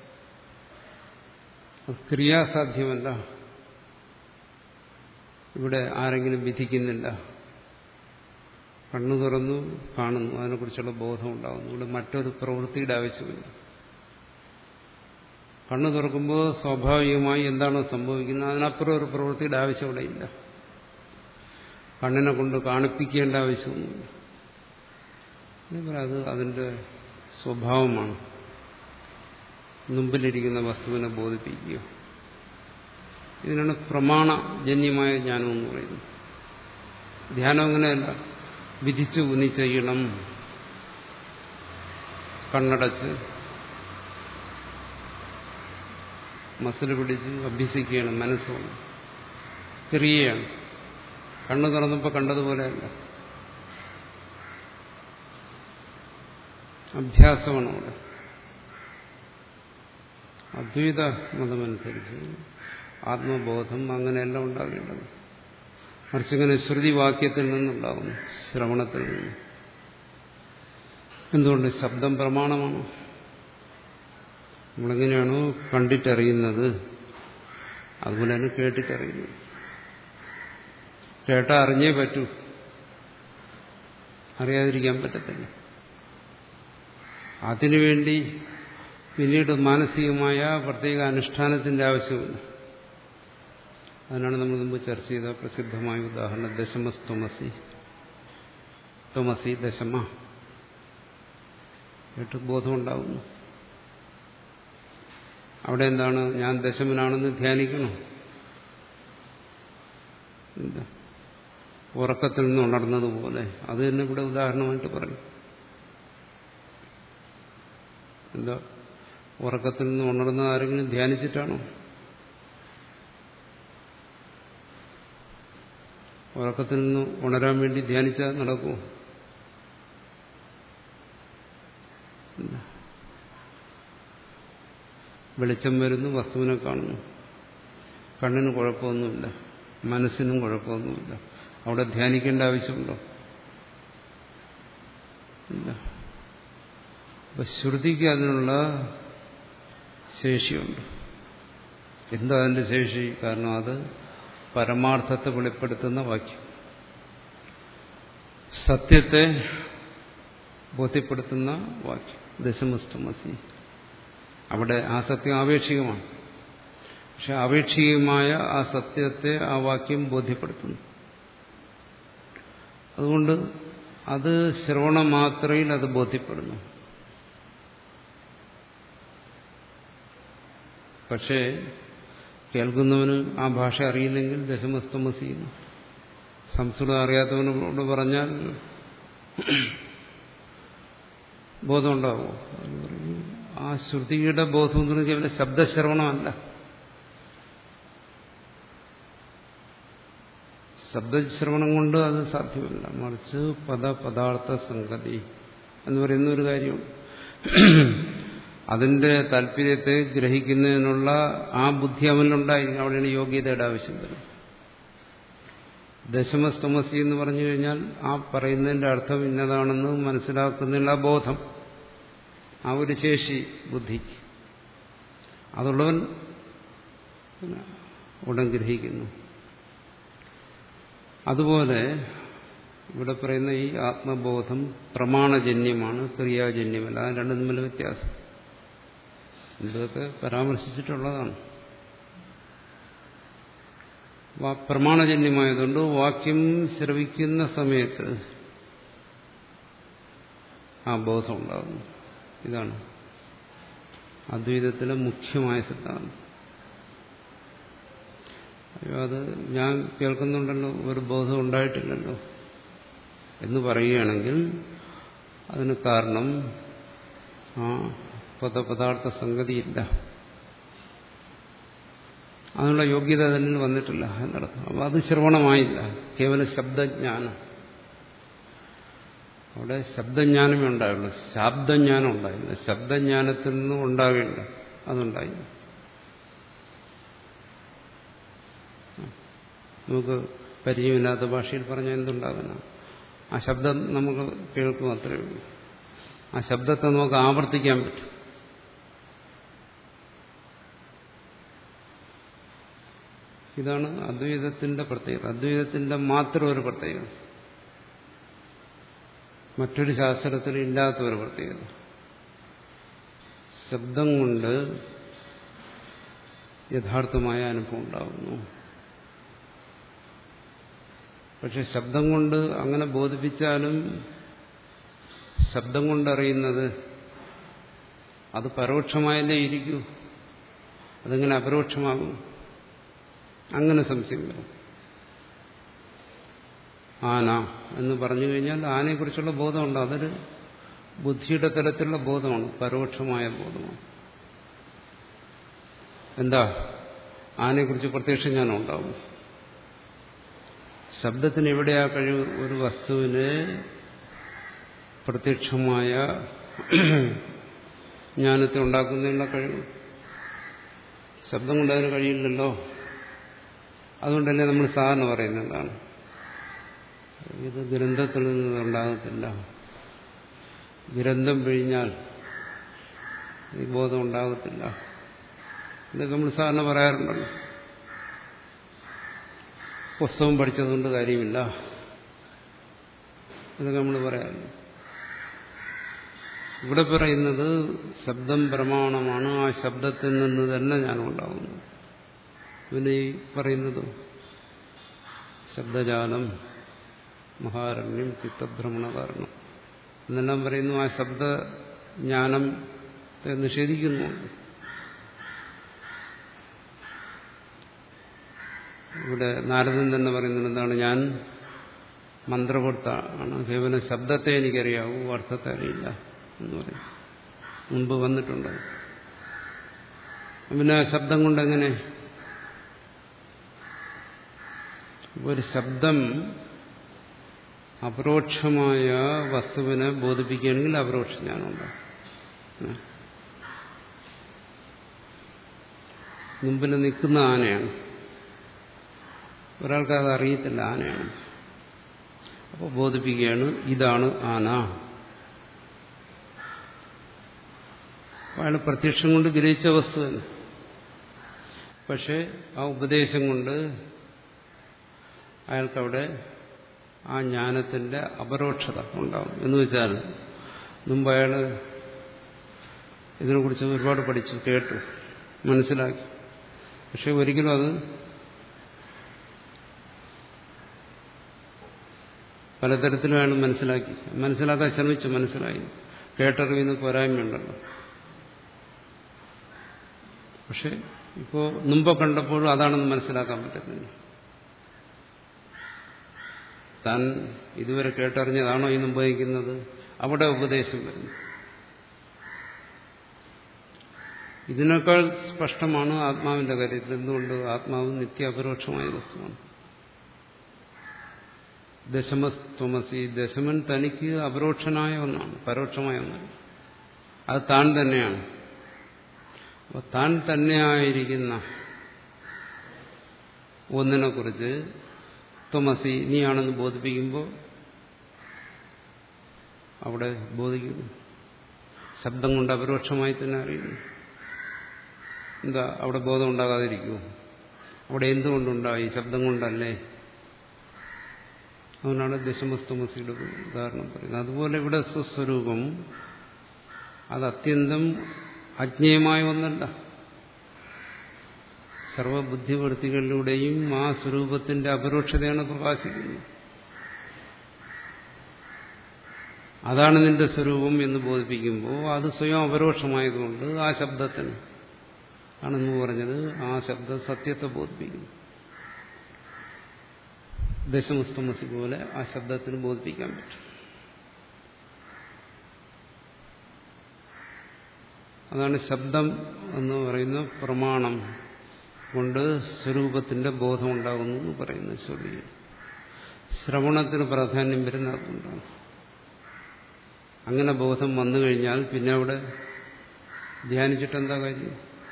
ക്രിയാസാധ്യമല്ല. ഇവിടെ ആരെങ്കിലും വിധിക്കുന്നില്ല. കണ്ണു തുറന്നു കാണുന്നു, അതിനെക്കുറിച്ചുള്ള ബോധം ഉണ്ടാകുന്നു. ഇവിടെ മറ്റൊരു പ്രവൃത്തിയുടെ ആവശ്യമില്ല. കണ്ണു തുറക്കുമ്പോൾ സ്വാഭാവികമായി എന്താണോ സംഭവിക്കുന്നത് അതിനപ്പുറം ഒരു പ്രവൃത്തിയുടെ ആവശ്യം ഇവിടെ ഇല്ല. കണ്ണിനെ കൊണ്ട് കാണിപ്പിക്കേണ്ട ആവശ്യമൊന്നുമില്ല. അത് അതിന്റെ സ്വഭാവമാണ്. മുമ്പിലിരിക്കുന്ന വസ്തുവിനെ ബോധിപ്പിക്കുക. ഇതിനാണ് പ്രമാണജന്യമായ ജ്ഞാനം എന്ന് പറയുന്നത്. ധ്യാനം അങ്ങനെയല്ല. വിധിച്ചു നീ ചെയ്യണം, കണ്ണടച്ച് മസിൽ പിടിച്ച് അഭ്യസിക്കുകയാണ്. മനസ്സുകൊണ്ട് ക്രിയയാണ്. കണ്ണു തുറന്നപ്പോൾ കണ്ടതുപോലെയല്ല, അഭ്യാസമാണ് അവിടെ. അദ്വൈത മതമനുസരിച്ച് ആത്മബോധം അങ്ങനെയെല്ലാം ഉണ്ടാകേണ്ടത്. മറിച്ചിങ്ങനെ ശ്രുതിവാക്യത്തിൽ നിന്നുണ്ടാകുന്നു, ശ്രവണത്തിൽ നിന്ന്. എന്തുകൊണ്ട്? ശബ്ദം പ്രമാണമാണ്. നമ്മളെങ്ങനെയാണോ കണ്ടിട്ടറിയുന്നത് അതുപോലെ തന്നെ കേട്ടിട്ടറിയുന്നത്. കേട്ടാ അറിഞ്ഞേ പറ്റൂ, അറിയാതിരിക്കാൻ പറ്റത്തില്ല. അതിനുവേണ്ടി പിന്നീട് മാനസികമായ പ്രത്യേക അനുഷ്ഠാനത്തിന്റെ ആവശ്യമില്ല. അതിനാണ് നമ്മൾ മുമ്പ് ചർച്ച ചെയ്ത പ്രസിദ്ധമായ ഉദാഹരണം ദശമസ്ത്വമസി. ത്വമസി ദശമ കേട്ട് ബോധമുണ്ടാകുന്നു. അവിടെ എന്താണ്? ഞാൻ ദശമനാണെന്ന് ധ്യാനിക്കണം. എന്താ? ഉറക്കത്തിൽ നിന്ന് ഉണർന്നതുപോലെ. അത് തന്നെ ഇവിടെ ഉദാഹരണമായിട്ട് പറയും. എന്താ? ഉറക്കത്തിൽ നിന്ന് ഉണർന്ന ആരെങ്കിലും ധ്യാനിച്ചിട്ടാണോ? ഉറക്കത്തിൽ നിന്ന് ഉണരാൻ വേണ്ടി ധ്യാനിച്ചാൽ നടക്കുമോ? വെളിച്ചം വരുന്നു, വസ്തുവിനെ കാണുന്നു. കണ്ണിന് കുഴപ്പമൊന്നുമില്ല, മനസ്സിനും കുഴപ്പമൊന്നുമില്ല. അവിടെ ധ്യാനിക്കേണ്ട ആവശ്യമുണ്ടോ? ഇല്ല. അപ്പൊ ശ്രുതിക്ക് അതിനുള്ള ശേഷിയുണ്ട്. എന്താ അതിന്റെ ശേഷി? കാരണം അത് പരമാർത്ഥത്തെ വെളിപ്പെടുത്തുന്ന വാക്യം, സത്യത്തെ ബോധ്യപ്പെടുത്തുന്ന വാക്യം. ദശമസ്തമസി, അവിടെ ആ സത്യം ആപേക്ഷികമാണ്. പക്ഷെ ആപേക്ഷികമായ ആ സത്യത്തെ ആ വാക്യം ബോധ്യപ്പെടുത്തുന്നു. അതുകൊണ്ട് അത് ശ്രവണ മാത്രയിൽ അത് ബോധ്യപ്പെടുന്നു. പക്ഷേ കേൾക്കുന്നവന് ആ ഭാഷ അറിയില്ലെങ്കിൽ ദശമസ്തമസി, സംസ്കൃതം അറിയാത്തവനോട് പറഞ്ഞാൽ ബോധമുണ്ടാവുമോ? ആ ശ്രുതിയുടെ ബോധം എന്ന് പറഞ്ഞാൽ കേവലം ശബ്ദശ്രവണമല്ല. ശബ്ദശ്രവണം കൊണ്ട് അത് സാധ്യമല്ല. മറിച്ച് പദ പദാർത്ഥ സംഗതി എന്ന് പറയുന്ന ഒരു കാര്യമുണ്ട്. അതിന്റെ താല്പര്യത്തെ ഗ്രഹിക്കുന്നതിനുള്ള ആ ബുദ്ധി അവനിലുണ്ടായിരിക്കും. അവിടെയാണ് യോഗ്യതയുടെ ആവശ്യം വരുന്നത്. ദശമസ്തമസി എന്ന് പറഞ്ഞു കഴിഞ്ഞാൽ ആ പറയുന്നതിന്റെ അർത്ഥം ഇന്നതാണെന്ന് മനസ്സിലാക്കുന്നതിനുള്ള ബോധം, ആ ഒരു ശേഷി ബുദ്ധിക്ക് അതുള്ളവൻ ഉടൻ ഗ്രഹിക്കുന്നു. അതുപോലെ ഇവിടെ പറയുന്ന ഈ ആത്മബോധം പ്രമാണജന്യമാണ്, ക്രിയാജന്യമല്ല. അത് രണ്ടും തമ്മിൽ വ്യത്യാസം ഇതൊക്കെ പരാമർശിച്ചിട്ടുള്ളതാണ്. പ്രമാണജന്യമായതുകൊണ്ട് വാക്യം ശ്രവിക്കുന്ന സമയത്ത് ആ ബോധം ഉണ്ടാകുന്നു. ഇതാണ് അദ്വൈതത്തിലെ മുഖ്യമായ സിദ്ധാന്തം. അയ്യോ, അത് ഞാൻ കേൾക്കുന്നുണ്ടല്ലോ, ഒരു ബോധം ഉണ്ടായിട്ടില്ലല്ലോ എന്ന് പറയുകയാണെങ്കിൽ അതിന് കാരണം ആ പദപദാർത്ഥ സംഗതിയില്ല, അതിനുള്ള യോഗ്യത അതിന് വന്നിട്ടില്ല എന്നർത്ഥം. അപ്പം അത് ശ്രവണമായില്ല, കേവലം ശബ്ദജ്ഞാനം. അവിടെ ശബ്ദജ്ഞാനമേ ഉണ്ടായുള്ളൂ, ശാബ്ദജ്ഞാനം ഉണ്ടായില്ല. ശബ്ദജ്ഞാനത്തിൽ നിന്നും ഉണ്ടാകേണ്ട അതുണ്ടായി. നമുക്ക് പരിചയമില്ലാത്ത ഭാഷയിൽ പറഞ്ഞാൽ എന്തുണ്ടാകുന്ന ആ ശബ്ദം നമുക്ക് കേൾക്കും, അത്രയേ ഉള്ളൂ. ആ ശബ്ദത്തെ നമുക്ക് ആവർത്തിക്കാൻ പറ്റും. ഇതാണ് അദ്വൈതത്തിന്റെ പ്രത്യേകത. അദ്വൈതത്തിന്റെ മാത്രം ഒരു പ്രത്യേകത, മറ്റൊരു ശാസ്ത്രത്തിൽ ഇല്ലാത്ത ഒരു പ്രത്യേകത. ശബ്ദം കൊണ്ട് യഥാർത്ഥമായ അനുഭവം ഉണ്ടാകുന്നു. പക്ഷെ ശബ്ദം കൊണ്ട് അങ്ങനെ ബോധിപ്പിച്ചാലും ശബ്ദം കൊണ്ടറിയുന്നത് അത് പരോക്ഷമായല്ലേ ഇരിക്കൂ, അതെങ്ങനെ അപരോക്ഷമാകും? അങ്ങനെ സംശയം വരും. ആന എന്ന് പറഞ്ഞു കഴിഞ്ഞാൽ ആനയെക്കുറിച്ചുള്ള ബോധമുണ്ട്, അതൊരു ബുദ്ധിയുടെ തലത്തിലുള്ള ബോധമാണ്, പരോക്ഷമായ ബോധമാണ്. എന്താ ആനയെക്കുറിച്ച് പ്രത്യക്ഷം ജ്ഞാനം ഉണ്ടാവും. ശബ്ദത്തിന് എവിടെയാ കഴിവ്? ഒരു വസ്തുവിനെ പ്രത്യക്ഷമായ ജ്ഞാനത്തെ ഉണ്ടാക്കുന്നതിനുള്ള കഴിവ്. ശബ്ദം കൊണ്ട് അതിന് കഴിയില്ലല്ലോ. അതുകൊണ്ടല്ലേ നമ്മൾ സാധാരണ പറയുന്നതാണ്, ഇത് ഗ്രന്ഥത്തിൽ നിന്നുണ്ടാകത്തില്ല, ഗ്രന്ഥം പിഴിഞ്ഞാൽ ഈ ബോധം ഉണ്ടാകത്തില്ല. ഇതൊക്കെ നമ്മൾ സാധാരണ പറയാറുണ്ടല്ലോ. പുസ്തകം പഠിച്ചതുകൊണ്ട് കാര്യമില്ല, ഇതൊക്കെ നമ്മൾ പറയാറുണ്ട്. ഇവിടെ പറയുന്നത് ശബ്ദം പ്രമാണമാണ്, ആ ശബ്ദത്തിൽ നിന്ന് തന്നെ ജ്ഞാനമുണ്ടാകുന്നു. പിന്നെ ഈ പറയുന്നത് ശബ്ദജാലം, മഹാരണ്യം, ചിത്തഭ്രമണ കാരണം എന്നെല്ലാം പറയുന്നു. ആ ശബ്ദജ്ഞാനത്തെ നിഷേധിക്കുന്നുണ്ട്. ഇവിടെ നാരദൻ തന്നെ പറയുന്നത് എന്താണ്? ഞാൻ മന്ത്രകർത്താവാണ്, കേവലം ശബ്ദത്തെ എനിക്കറിയാവൂ, അർത്ഥത്തെ അറിയില്ല എന്ന് പറയും. മുൻപ് വന്നിട്ടുണ്ട്. പിന്നെ ശബ്ദം കൊണ്ടെങ്ങനെ? ഒരു ശബ്ദം അപരോക്ഷമായ വസ്തുവിനെ ബോധിപ്പിക്കുകയാണെങ്കിൽ അപരോക്ഷ ജ്ഞാനമുണ്ടാകും. മുമ്പിൽ നിൽക്കുന്ന ആനയാണ്, ഒരാൾക്ക് അത് അറിയത്തില്ല ആനയാണ്. അപ്പോൾ ബോധിപ്പിക്കുകയാണ് ഇതാണ് ആന അയാൾ പ്രത്യക്ഷം കൊണ്ട് ഗ്രഹിച്ച വസ്തു തന്നെ. പക്ഷെ ആ ഉപദേശം കൊണ്ട് അയാൾക്കവിടെ ആ ജ്ഞാനത്തിന്റെ അപരോക്ഷത ഉണ്ടാവും. എന്ന് വെച്ചാൽ മുമ്പ് അയാൾ ഇതിനെക്കുറിച്ച് ഒരുപാട് പഠിച്ചു, കേട്ടു, മനസ്സിലാക്കി. പക്ഷെ ഒരിക്കലും അത് പലതരത്തിലും അയാൾ മനസ്സിലാക്കി മനസ്സിലാക്കാൻ ശ്രമിച്ചു. മനസ്സിലായി, കേട്ടറിവിന് പോരായ്മയുണ്ടല്ലോ. പക്ഷെ ഇപ്പോൾ മുമ്പ് കണ്ടപ്പോഴും അതാണെന്ന് മനസ്സിലാക്കാൻ പറ്റുന്നില്ല. താൻ ഇതുവരെ കേട്ടറിഞ്ഞതാണോ ഈ മുമ്പ് വഹിക്കുന്നത്? അവിടെ ഉപദേശം വരുന്നു. ഇതിനേക്കാൾ സ്പഷ്ടമാണ് ആത്മാവിന്റെ കാര്യത്തിൽ. എന്തുകൊണ്ട്? ആത്മാവ് നിത്യ അപരോക്ഷമായ വസ്തുവാണ്. ദശമസ്ത്വമസി, ദശമൻ തനിക്ക് അപരോക്ഷനായ ഒന്നാണ്, പരോക്ഷമായ ഒന്നാണ്. അത് താൻ തന്നെയാണ്. അപ്പോൾ താൻ തന്നെയായിരിക്കുന്ന ഒന്നിനെ കുറിച്ച് ത്വമസി, നീയാണെന്ന് ബോധിപ്പിക്കുമ്പോൾ അവിടെ ബോധിക്കുന്നു. ശബ്ദം കൊണ്ട് അപരോക്ഷമായി തന്നെ അറിയുന്നു. എന്താ അവിടെ ബോധം ഉണ്ടാകാതിരിക്കുമോ? അവിടെ എന്തുകൊണ്ടുണ്ടായി? ശബ്ദം കൊണ്ടല്ലേ. അതുകൊണ്ടാണ് ദശമസ്തമസിയുടെ ഉദാഹരണം പറയുന്നത്. അതുപോലെ ഇവിടെ സ്വസ്വരൂപം അത് അത്യന്തം അജ്ഞേയമായ ഒന്നല്ല. സർവബുദ്ധിവൃത്തികളിലൂടെയും ആ സ്വരൂപത്തിന്റെ അപരോക്ഷതയാണ് പ്രകാശിക്കുന്നത്. അതാണ് നിന്റെ സ്വരൂപം എന്ന് ബോധിപ്പിക്കുമ്പോൾ അത് സ്വയം അപരോക്ഷമായതുകൊണ്ട് ആ ശബ്ദത്തിന് ആണെന്ന് പറഞ്ഞത്, ആ ശബ്ദം സത്യത്തെ ബോധിപ്പിക്കുന്നു. ദശമസ്തമസി പോലെ ആ ശബ്ദത്തിന് ബോധിപ്പിക്കാൻ പറ്റും. അതാണ് ശബ്ദം എന്ന് പറയുന്ന പ്രമാണം കൊണ്ട് സ്വരൂപത്തിന്റെ ബോധം ഉണ്ടാകുന്നു എന്ന് പറയുന്നത്. ശ്രുതി ശ്രവണത്തിന് പ്രാധാന്യം വരുന്ന അതുകൊണ്ടാണ്. അങ്ങനെ ബോധം വന്നു കഴിഞ്ഞാൽ പിന്നെ അവിടെ ധ്യാനിച്ചിട്ടെന്താ കാര്യം?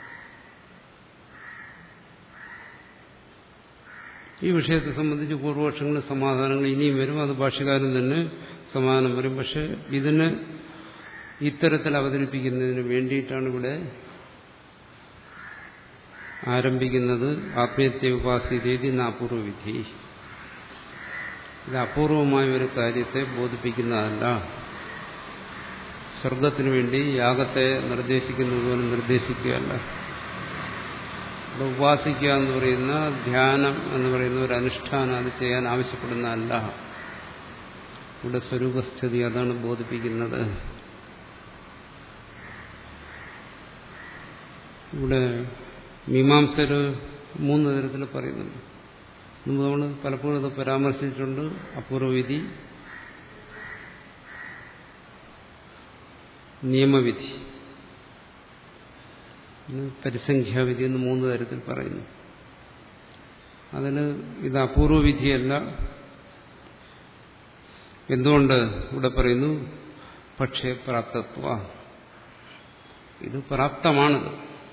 ഈ വിഷയത്തെ സംബന്ധിച്ച് പൂർവപക്ഷങ്ങൾ സമാധാനങ്ങൾ ഇനിയും വരും. അത് ഭാഷ്യകാരൻ തന്നെ സമാധാനം വരും. പക്ഷെ ഇതിന് ഇത്തരത്തിൽ അവതരിപ്പിക്കുന്നതിന് വേണ്ടിയിട്ടാണ് ഇവിടെ ആരംഭിക്കുന്നത്. ആത്മീയത്തെ ഉപാസിതേതി അപൂർവവിധി. ഇത് അപൂർവമായ ഒരു കാര്യത്തെ ബോധിപ്പിക്കുന്നതല്ല. സ്വർഗത്തിനു വേണ്ടി യാഗത്തെ നിർദ്ദേശിക്കുന്നതുപോലെ നിർദ്ദേശിക്കുകയല്ല. ഉപാസിക്കുക എന്ന് പറയുന്ന ധ്യാനം എന്ന് പറയുന്ന ഒരു അനുഷ്ഠാനം അത് ചെയ്യാൻ ആവശ്യപ്പെടുന്നതല്ല. ഇവിടെ സ്വരൂപസ്ഥിതി അതാണ് ബോധിപ്പിക്കുന്നത്. ഇവിടെ മീമാംസർ മൂന്ന് തരത്തിൽ പറയുന്നുണ്ട്. മുമ്പ് നമ്മൾ പലപ്പോഴും അത് പരാമർശിച്ചിട്ടുണ്ട്. അപൂർവവിധി, നിയമവിധി, പരിസംഖ്യാവിധി എന്ന് മൂന്ന് തരത്തിൽ പറയുന്നു. അതിന് ഇത് അപൂർവവിധിയല്ല. എന്തുകൊണ്ട് ഇവിടെ പറയുന്നു? പക്ഷേ പ്രാപ്തത്വ, ഇത് പ്രാപ്തമാണത്.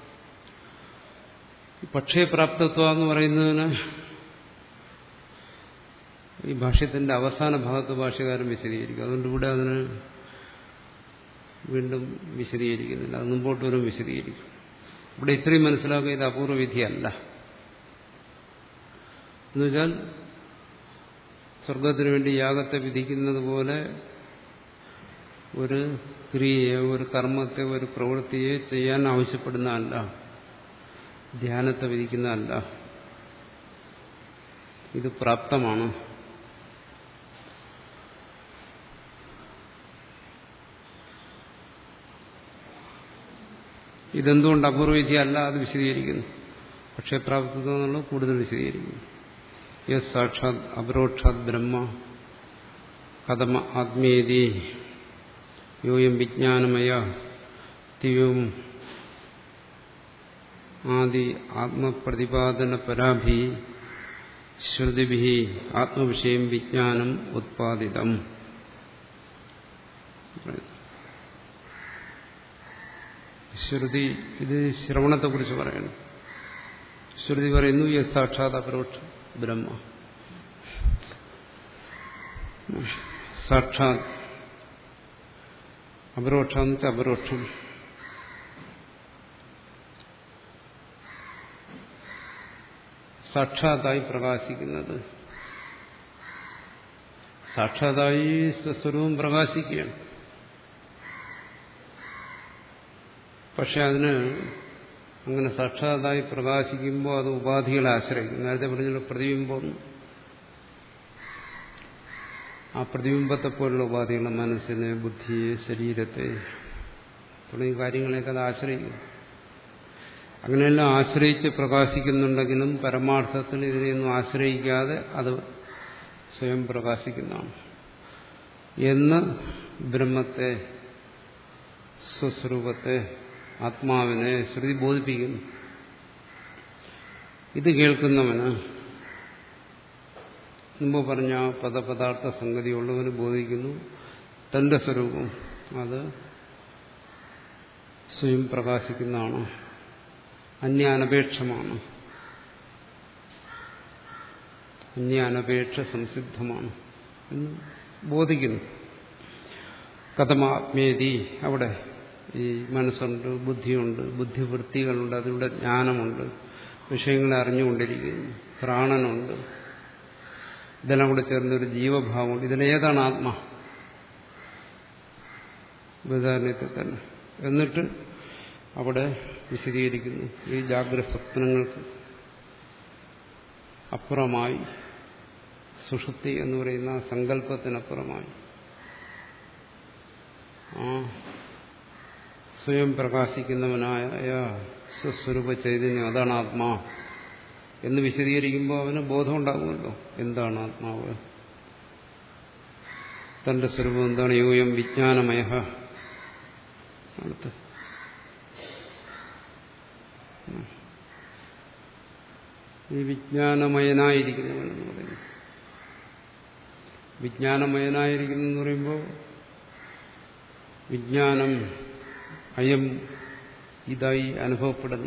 പക്ഷേ പ്രാപ്തത്വ എന്ന് പറയുന്നതിന് ഈ ഭാഷ്യത്തിന്റെ അവസാന ഭാഗത്ത് ഭാഷ്യകാരൻ വിശദീകരിക്കും. അതുകൊണ്ട് ഇവിടെ അതിന് വീണ്ടും വിശദീകരിക്കുന്നില്ല. അത് മുമ്പോട്ട് വരും വിശദീകരിക്കും. ഇവിടെ ഇത്രയും മനസ്സിലാക്കുക, ഇത് അപൂർവവിധിയല്ല. എന്നുവെച്ചാൽ സ്വർഗത്തിനു വേണ്ടി യാഗത്തെ വിധിക്കുന്നത് പോലെ ഒരു ക്രിയയെ, ഒരു കർമ്മത്തെ, ഒരു പ്രവൃത്തിയെ ചെയ്യാൻ ആവശ്യപ്പെടുന്നതല്ല. ധ്യാനത്തെ വിധിക്കുന്നതല്ല. ഇത് പ്രാപ്തമാണ്. ഇതെന്തുകൊണ്ട് അപൂർവവിധിയല്ല അത് വിശദീകരിക്കുന്നു. പക്ഷേ പ്രാപ്തത്വം എന്നുള്ളത് കൂടുതൽ വിശദീകരിക്കുന്നു. യസ് സാക്ഷാത് അപരോക്ഷാത് ബ്രഹ്മ കഥമ ആത്മേതി യോയം വിജ്ഞാനമയ ദിവ്യം ആദി ആത്മപ്രതിപാദന പരാഭി ശ്രുതിഭി ആത്മവിഷയം വിജ്ഞാനം ഉത്പാദിതം. ശ്രുതി ഇത് ശ്രവണത്തെക്കുറിച്ച് പറയണം. ശ്രുതി പറയുന്നു യസ് സാക്ഷാത് അപരോക്ഷ ബ്രഹ്മ. സാക്ഷാത് അപരോക്ഷം എന്ന് വെച്ചാൽ അപരോക്ഷം സാക്ഷാത്തായി പ്രകാശിക്കുന്നത്. സാക്ഷാത്തായി സ്വസ്വരൂപം പ്രകാശിക്കുകയാണ്. പക്ഷെ അതിന് അങ്ങനെ സാക്ഷാത്തായി പ്രകാശിക്കുമ്പോൾ അത് ഉപാധികളെ ആശ്രയിക്കും. നേരത്തെ പറഞ്ഞ പ്രതിബിംബം, ആ പ്രതിബിംബത്തെ പോലുള്ള ഉപാധികളെ, മനസ്സിനെ, ബുദ്ധിയെ, ശരീരത്തെ തുടങ്ങിയ കാര്യങ്ങളെയൊക്കെ അത് ആശ്രയിക്കും. അങ്ങനെയെല്ലാം ആശ്രയിച്ച് പ്രകാശിക്കുന്നുണ്ടെങ്കിലും പരമാർത്ഥത്തിൽ ഇതിനെയൊന്നും ആശ്രയിക്കാതെ അത് സ്വയം പ്രകാശിക്കുന്നതാണ് എന്ന് ബ്രഹ്മത്തെ, സ്വസ്വരൂപത്തെ, ആത്മാവിനെ ശ്രുതി ബോധിപ്പിക്കുന്നു. ഇത് കേൾക്കുന്നവന്, മുമ്പ് പറഞ്ഞ പദപദാർത്ഥ സംഗതിയുള്ളവന് ബോധിക്കുന്നു തന്റെ സ്വരൂപം അത് സ്വയം പ്രകാശിക്കുന്നതാണ്, അന്യാനപേക്ഷമാണ്, അന്യാനപേക്ഷ സംസിദ്ധമാണ് എന്ന് ബോധിക്കുന്നു. കഥമാത്മേതി, അവിടെ ഈ മനസ്സുണ്ട്, ബുദ്ധിയുണ്ട്, ബുദ്ധിവൃത്തികളുണ്ട്, അതിലൂടെ ജ്ഞാനമുണ്ട്, വിഷയങ്ങളെ അറിഞ്ഞുകൊണ്ടിരിക്കുന്നു, പ്രാണനുണ്ട്, ഇതെല്ലാം കൂടെ ചേർന്നൊരു ജീവഭാവമുണ്ട്. ഇതിലേതാണ് ആത്മാ? ബൃഹദാരണ്യത്തിൽ തന്നെ. എന്നിട്ട് അവിടെ വിശദീകരിക്കുന്നു ഈ ജാഗ്രത സ്വപ്നങ്ങൾക്ക് അപ്പുറമായി, സുഷുപ്തി എന്ന് പറയുന്ന സങ്കല്പത്തിനപ്പുറമായി ആ സ്വയം പ്രകാശിക്കുന്നവനായ സ്വസ്വരൂപ ചൈതന്യം, അതാണ് ആത്മാ എന്ന് വിശദീകരിക്കുമ്പോൾ അവന് ബോധമുണ്ടാകുമല്ലോ എന്താണ് ആത്മാവ്, തന്റെ സ്വരൂപം എന്താണ്. യോയം വിജ്ഞാനമയ, അടുത്ത് ഈ വിജ്ഞാനമയനായിരിക്കുന്നവനെന്ന് പറയുന്നു. വിജ്ഞാനമയനായിരിക്കുന്നു പറയുമ്പോൾ വിജ്ഞാനം അയം ഇതായി അനുഭവപ്പെടുന്ന,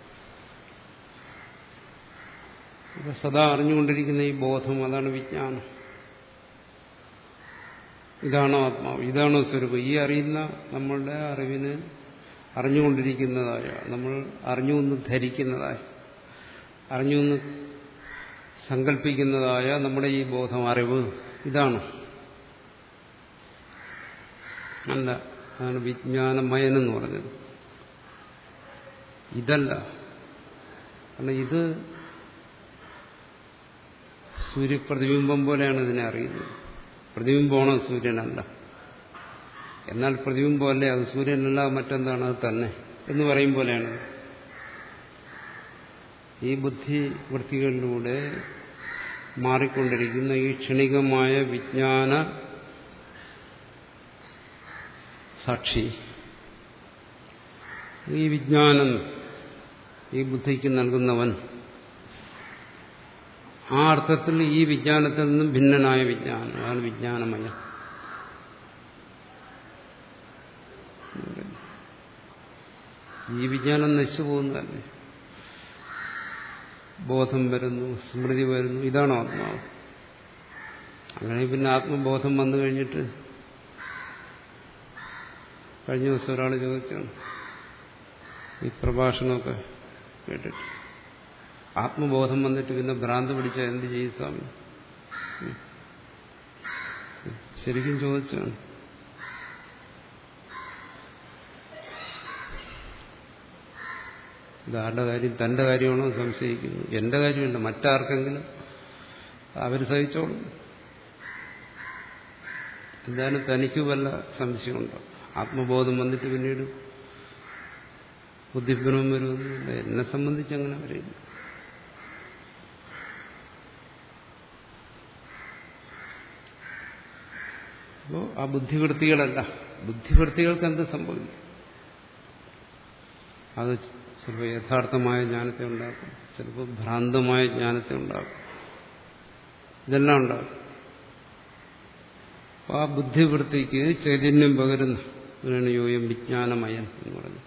സദാ അറിഞ്ഞുകൊണ്ടിരിക്കുന്ന ഈ ബോധം, അതാണ് വിജ്ഞാനം. ഇതാണോ ആത്മാവ്, ഇതാണോ സ്വരൂപം. ഈ അറിയുന്ന നമ്മളുടെ അറിവിന് അറിഞ്ഞുകൊണ്ടിരിക്കുന്നതായ, നമ്മൾ അറിഞ്ഞു എന്ന് ധരിക്കുന്നതായ, അറിഞ്ഞു എന്ന് സങ്കല്പിക്കുന്നതായ നമ്മുടെ ഈ ബോധം, അറിവ്, ഇതാണ് അല്ല. അതാണ് വിജ്ഞാനമയനെന്ന് പറഞ്ഞത്. ഇതല്ല. കാരണം ഇത് സൂര്യപ്രതിബിംബം പോലെയാണ് ഇതിനെ അറിയുന്നത്. പ്രതിബിംബമാണോ സൂര്യനല്ല. എന്നാൽ പ്രതിബിംബമല്ലേ അത്, സൂര്യനല്ല മറ്റെന്താണ് അത് തന്നെ എന്ന് പറയും പോലെയാണ്. ഈ ബുദ്ധി വൃത്തികളിലൂടെ മാറിക്കൊണ്ടിരിക്കുന്ന ഈ ക്ഷണികമായ വിജ്ഞാന സാക്ഷി, ഈ വിജ്ഞാനം ഈ ബുദ്ധിക്ക് നൽകുന്നവൻ, ആ അർത്ഥത്തിൽ ഈ വിജ്ഞാനത്തിൽ നിന്നും ഭിന്നനായ വിജ്ഞാനം, അതാണ് വിജ്ഞാനമയം. ഈ വിജ്ഞാനം നശിച്ചു പോകുന്നതല്ലേ. ബോധം വരുന്നു, സ്മൃതി വരുന്നു, ഇതാണോ ആത്മാവ്. അങ്ങനെ പിന്നെ ആത്മബോധം വന്നു കഴിഞ്ഞിട്ട്, കഴിഞ്ഞ ദിവസം ഒരാൾ ചോദിച്ചാണ് ഈ പ്രഭാഷണമൊക്കെ കേട്ടിട്ട്, ആത്മബോധം വന്നിട്ട് പിന്നെ ഭ്രാന്ത് പിടിച്ചാൽ എന്ത് ചെയ്യും സ്വാമി? ശരിക്കും ചോദിച്ചാണ്. ഇതാരുടെ കാര്യം, തന്റെ കാര്യമാണോ സംശയിക്കുന്നു? എന്റെ കാര്യമല്ല, മറ്റാർക്കെങ്കിലും അവർ സഹിച്ചോളും. എന്തായാലും തനിക്ക് വല്ല സംശയമുണ്ടോ? ആത്മബോധം വന്നിട്ട് പിന്നീട് ബുദ്ധിഭ്രമം വരുമെന്നില്ല. എന്നെ സംബന്ധിച്ച് അങ്ങനെ വരില്ല. അപ്പോൾ ആ ബുദ്ധിവൃത്തികളല്ല, ബുദ്ധിവൃത്തികൾക്ക് എന്ത് സംഭവിക്കും? അത് ചിലപ്പോൾ യഥാർത്ഥമായ ജ്ഞാനത്തെ ഉണ്ടാക്കും, ചിലപ്പോൾ ഭ്രാന്തമായ ജ്ഞാനത്തെ ഉണ്ടാക്കും, ഇതെല്ലാം ഉണ്ടാകും. അപ്പോൾ ആ ബുദ്ധിവൃത്തിക്ക് ചൈതന്യം പകരുന്ന അതിനാണ് യോയം വിജ്ഞാനമയൻ എന്ന് പറഞ്ഞു.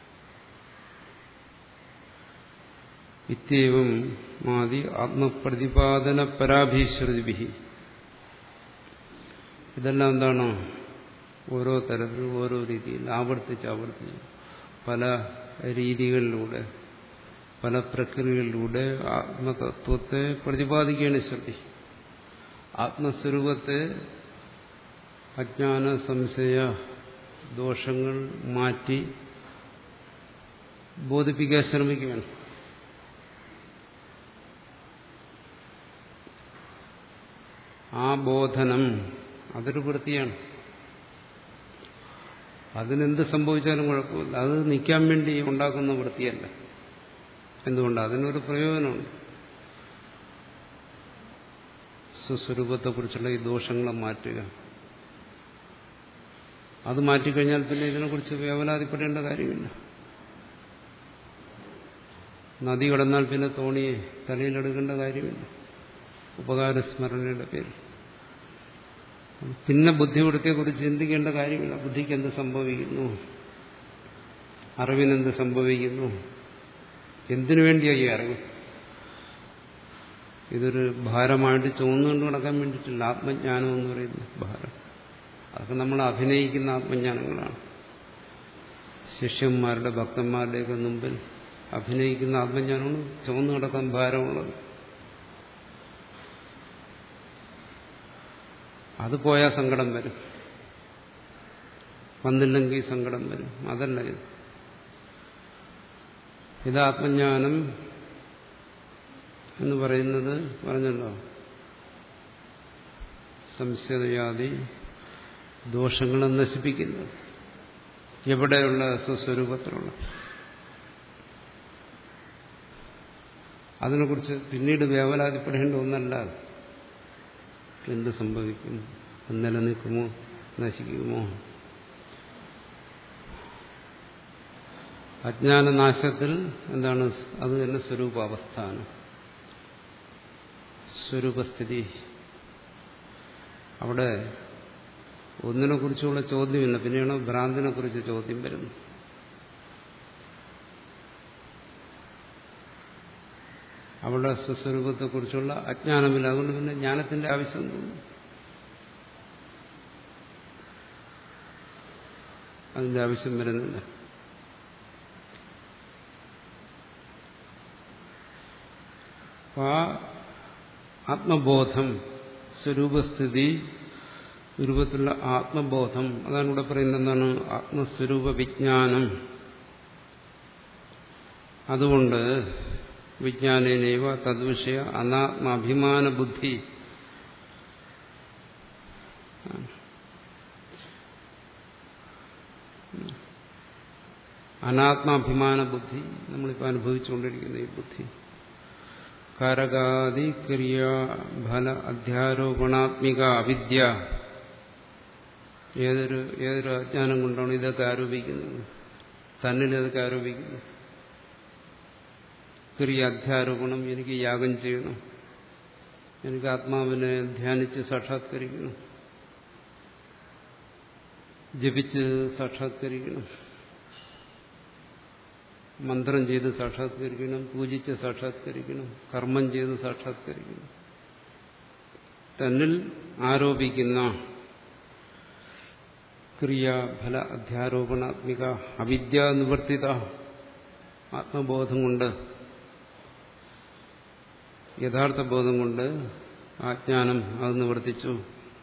ഇത്യവും മാതി ആത്മപ്രതിപാദന പരാഭീശ്രുതിഭി. ഇതെല്ലാം എന്താണ്? ഓരോ തരത്തിൽ ഓരോ രീതിയിൽ ആവർത്തിച്ച് ആവർത്തിച്ച് പല രീതികളിലൂടെ പല പ്രക്രിയകളിലൂടെ ആത്മതത്വത്തെ പ്രതിപാദിക്കുകയാണ് ശ്രുതി. ആത്മസ്വരൂപത്തെ അജ്ഞാന സംശയ ദോഷങ്ങൾ മാറ്റി ബോധിപ്പിക്കാൻ ശ്രമിക്കുകയാണ്. ആ ബോധനം അതൊരു വൃത്തിയാണ്. അതിനെന്ത് സംഭവിച്ചാലും കുഴപ്പമില്ല. അത് നിൽക്കാൻ വേണ്ടി ഉണ്ടാക്കുന്ന വൃത്തിയല്ല. എന്തുകൊണ്ട്? അതിനൊരു പ്രയോജനമുണ്ട്. സ്വസ്വരൂപത്തെക്കുറിച്ചുള്ള ഈ ദോഷങ്ങളെ മാറ്റുക. അത് മാറ്റിക്കഴിഞ്ഞാൽ പിന്നെ ഇതിനെക്കുറിച്ച് വേവലാതിപ്പെടേണ്ട കാര്യമില്ല. നദി കടന്നാൽ പിന്നെ തോണിയെ തലയിലെടുക്കേണ്ട കാര്യമില്ല, ഉപകാരസ്മരണയുടെ പേരിൽ. പിന്നെ ബുദ്ധിവൃത്തിയെക്കുറിച്ച് ചിന്തിക്കേണ്ട കാര്യമില്ല. ബുദ്ധിക്ക് എന്ത് സംഭവിക്കുന്നു, അറിവിനെന്ത് സംഭവിക്കുന്നു, എന്തിനു വേണ്ടിയായി അറിവ്? ഇതൊരു ഭാരമായിട്ട് ചുമന്നുകൊണ്ട് നടക്കാൻ വേണ്ടിയിട്ടില്ല. ആത്മജ്ഞാനം എന്ന് പറയുന്ന ഭാരം അതൊക്കെ നമ്മൾ അഭിനയിക്കുന്ന ആത്മജ്ഞാനങ്ങളാണ്. ശിഷ്യന്മാരുടെ ഭക്തന്മാരുടെയൊക്കെ മുമ്പിൽ അഭിനയിക്കുന്ന ആത്മജ്ഞാനമാണ് ചുമന്നു നടക്കാൻ ഭാരമുള്ളത്. അത് പോയാൽ സങ്കടം വരും, വന്നില്ലെങ്കിൽ സങ്കടം വരും. അതല്ല ഇത്. ഇത് ആത്മജ്ഞാനം എന്ന് പറയുന്നത് പറഞ്ഞല്ലോ, സംശയാദി ദോഷങ്ങളെ നശിപ്പിക്കുന്നത്. എവിടെയുള്ള സ്വസ്വരൂപത്തിലുള്ള അതിനെക്കുറിച്ച് പിന്നീട് വേവലാതിപ്പെടേണ്ട ഒന്നല്ല. എന്ത് സംഭവിക്കും, നിലനിൽക്കുമോ, നശിക്കുമോ? അജ്ഞാനനാശത്തിൽ എന്താണ്? അത് തന്നെ സ്വരൂപാവസ്ഥാനം, സ്വരൂപസ്ഥിതി. അവിടെ ഒന്നിനെ കുറിച്ചുള്ള ചോദ്യമില്ല. പിന്നെയാണ് ഭ്രാന്തിനെ കുറിച്ച് ചോദ്യം വരുന്നത്. അവിടെ സ്വസ്വരൂപത്തെക്കുറിച്ചുള്ള അജ്ഞാനമില്ല. അതുകൊണ്ട് പിന്നെ ജ്ഞാനത്തിന്റെ ആവശ്യം തോന്നുന്നു. അതിന്റെ ആവശ്യം വരുന്നില്ല. ആ ആത്മബോധം, സ്വരൂപസ്ഥിതി രൂപത്തിലുള്ള ആത്മബോധം, അതാണ് ഇവിടെ പറയുന്നത്. എന്താണ്? ആത്മസ്വരൂപ വിജ്ഞാനം. അതുകൊണ്ട് വിജ്ഞാനേനൈവ തദ്വിഷയ അനാത്മാഭിമാന ബുദ്ധി, അനാത്മാഭിമാന ബുദ്ധി, നമ്മളിപ്പോൾ അനുഭവിച്ചുകൊണ്ടിരിക്കുന്ന ഈ ബുദ്ധി, കാരകാദി ക്രിയാഫല അധ്യാരോപണാത്മിക അവിദ്യ, ഏതൊരു ഏതൊരു അജ്ഞാനം കൊണ്ടാണ് ഇതൊക്കെ ആരോപിക്കുന്നത്, തന്നിൽ ഇതൊക്കെ ആരോപിക്കുന്നു. ക്രിയ അധ്യാരോപണം, എനിക്ക് യാഗം ചെയ്യണം, എനിക്ക് ആത്മാവിനെ ധ്യാനിച്ച് സാക്ഷാത്കരിക്കണം, ജപിച്ച് സാക്ഷാത്കരിക്കണം, മന്ത്രം ചെയ്ത് സാക്ഷാത്കരിക്കണം, പൂജിച്ച് സാക്ഷാത്കരിക്കണം, കർമ്മം ചെയ്ത് സാക്ഷാത്കരിക്കണം. തന്നിൽ ആരോപിക്കുന്ന ക്രിയാഫല അധ്യാരോപണാത്മിക അവിദ്യ നിവർത്തിത ആത്മബോധം കൊണ്ട്, യഥാർത്ഥ ബോധം കൊണ്ട് ആജ്ഞാനം അത് നിവർത്തിച്ചു.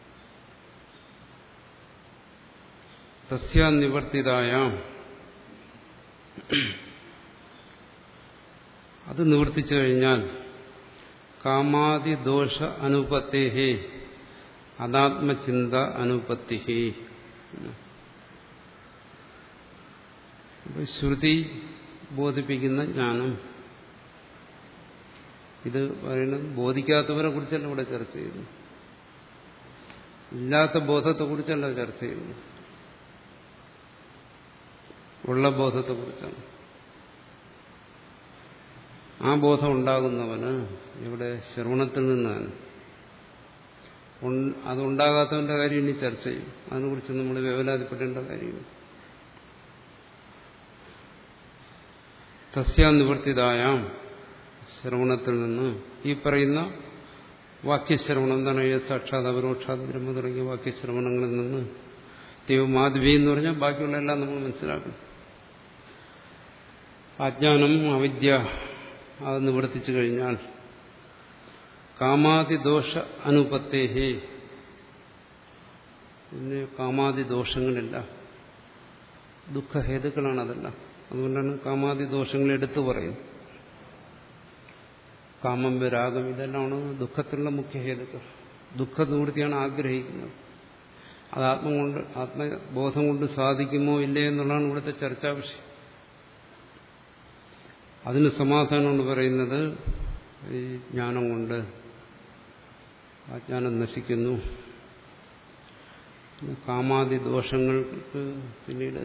തസ്യാ നിവർത്തിതായ, അത് നിവർത്തിച്ചു കഴിഞ്ഞാൽ കാമാദിദോഷ അനുപത്തേഹി അനാത്മചിന്ത അനുപത്തിഹി. ശ്രുതി ബോധിപ്പിക്കുന്ന ജ്ഞാനം, ഇത് പറയുന്നത് ബോധിക്കാത്തവരെ കുറിച്ചല്ല ഇവിടെ ചർച്ച ചെയ്യുന്നു, ഇല്ലാത്ത ബോധത്തെക്കുറിച്ചല്ല ചർച്ച ചെയ്യുന്നു, ഉള്ള ബോധത്തെക്കുറിച്ചാണ്. ആ ബോധം ഉണ്ടാകുന്നവന് ഇവിടെ ശ്രവണത്തിൽ നിന്നാണ്. അതുണ്ടാകാത്തവന്റെ കാര്യം ഇനി ചർച്ച ചെയ്യും. അതിനെക്കുറിച്ച് നമ്മൾ വേവലാതിപ്പെടേണ്ട കാര്യമില്ല. തസ്യാ നിവർത്തിതായാം, ശ്രവണത്തിൽ നിന്ന് ഈ പറയുന്ന വാക്യശ്രവണം, എന്താണ്? സാക്ഷാത് അപരോക്ഷാത് ബ്രഹ്മ തുടങ്ങിയ വാക്യശ്രവണങ്ങളിൽ നിന്ന് ദൈവമാധവി എന്ന് പറഞ്ഞാൽ ബാക്കിയുള്ള എല്ലാം നമ്മൾ മനസ്സിലാക്കും. അജ്ഞാനം, അവിദ്യ അത് നിവർത്തിച്ചു കഴിഞ്ഞാൽ കാമാദിദോഷ അനുപത്തേഹി, പിന്നെ കാമാദിദോഷങ്ങളില്ല, ദുഃഖഹേതുക്കളാണ് അതെല്ലാം. അതുകൊണ്ടാണ് കാമാദിദോഷങ്ങൾ എടുത്തു പറയുന്നത്. കാമം, വിരാഗം ഇതെല്ലാമാണ് ദുഃഖത്തിലുള്ള മുഖ്യ ഹേതുക്കൾ. ദുഃഖനിവൃത്തിയാണ് ആഗ്രഹിക്കുന്നത്. അത് ആത്മം കൊണ്ട് ആത്മബോധം കൊണ്ട് സാധിക്കുമോ ഇല്ലേ എന്നുള്ളതാണ് ഇവിടുത്തെ ചർച്ചാ വിഷയം. അതിന് സമാധാനം കൊണ്ട് പറയുന്നത് ഈ ജ്ഞാനം കൊണ്ട് അജ്ഞാനം നശിക്കുന്നു. കാമാദി ദോഷങ്ങൾക്ക് പിന്നീട്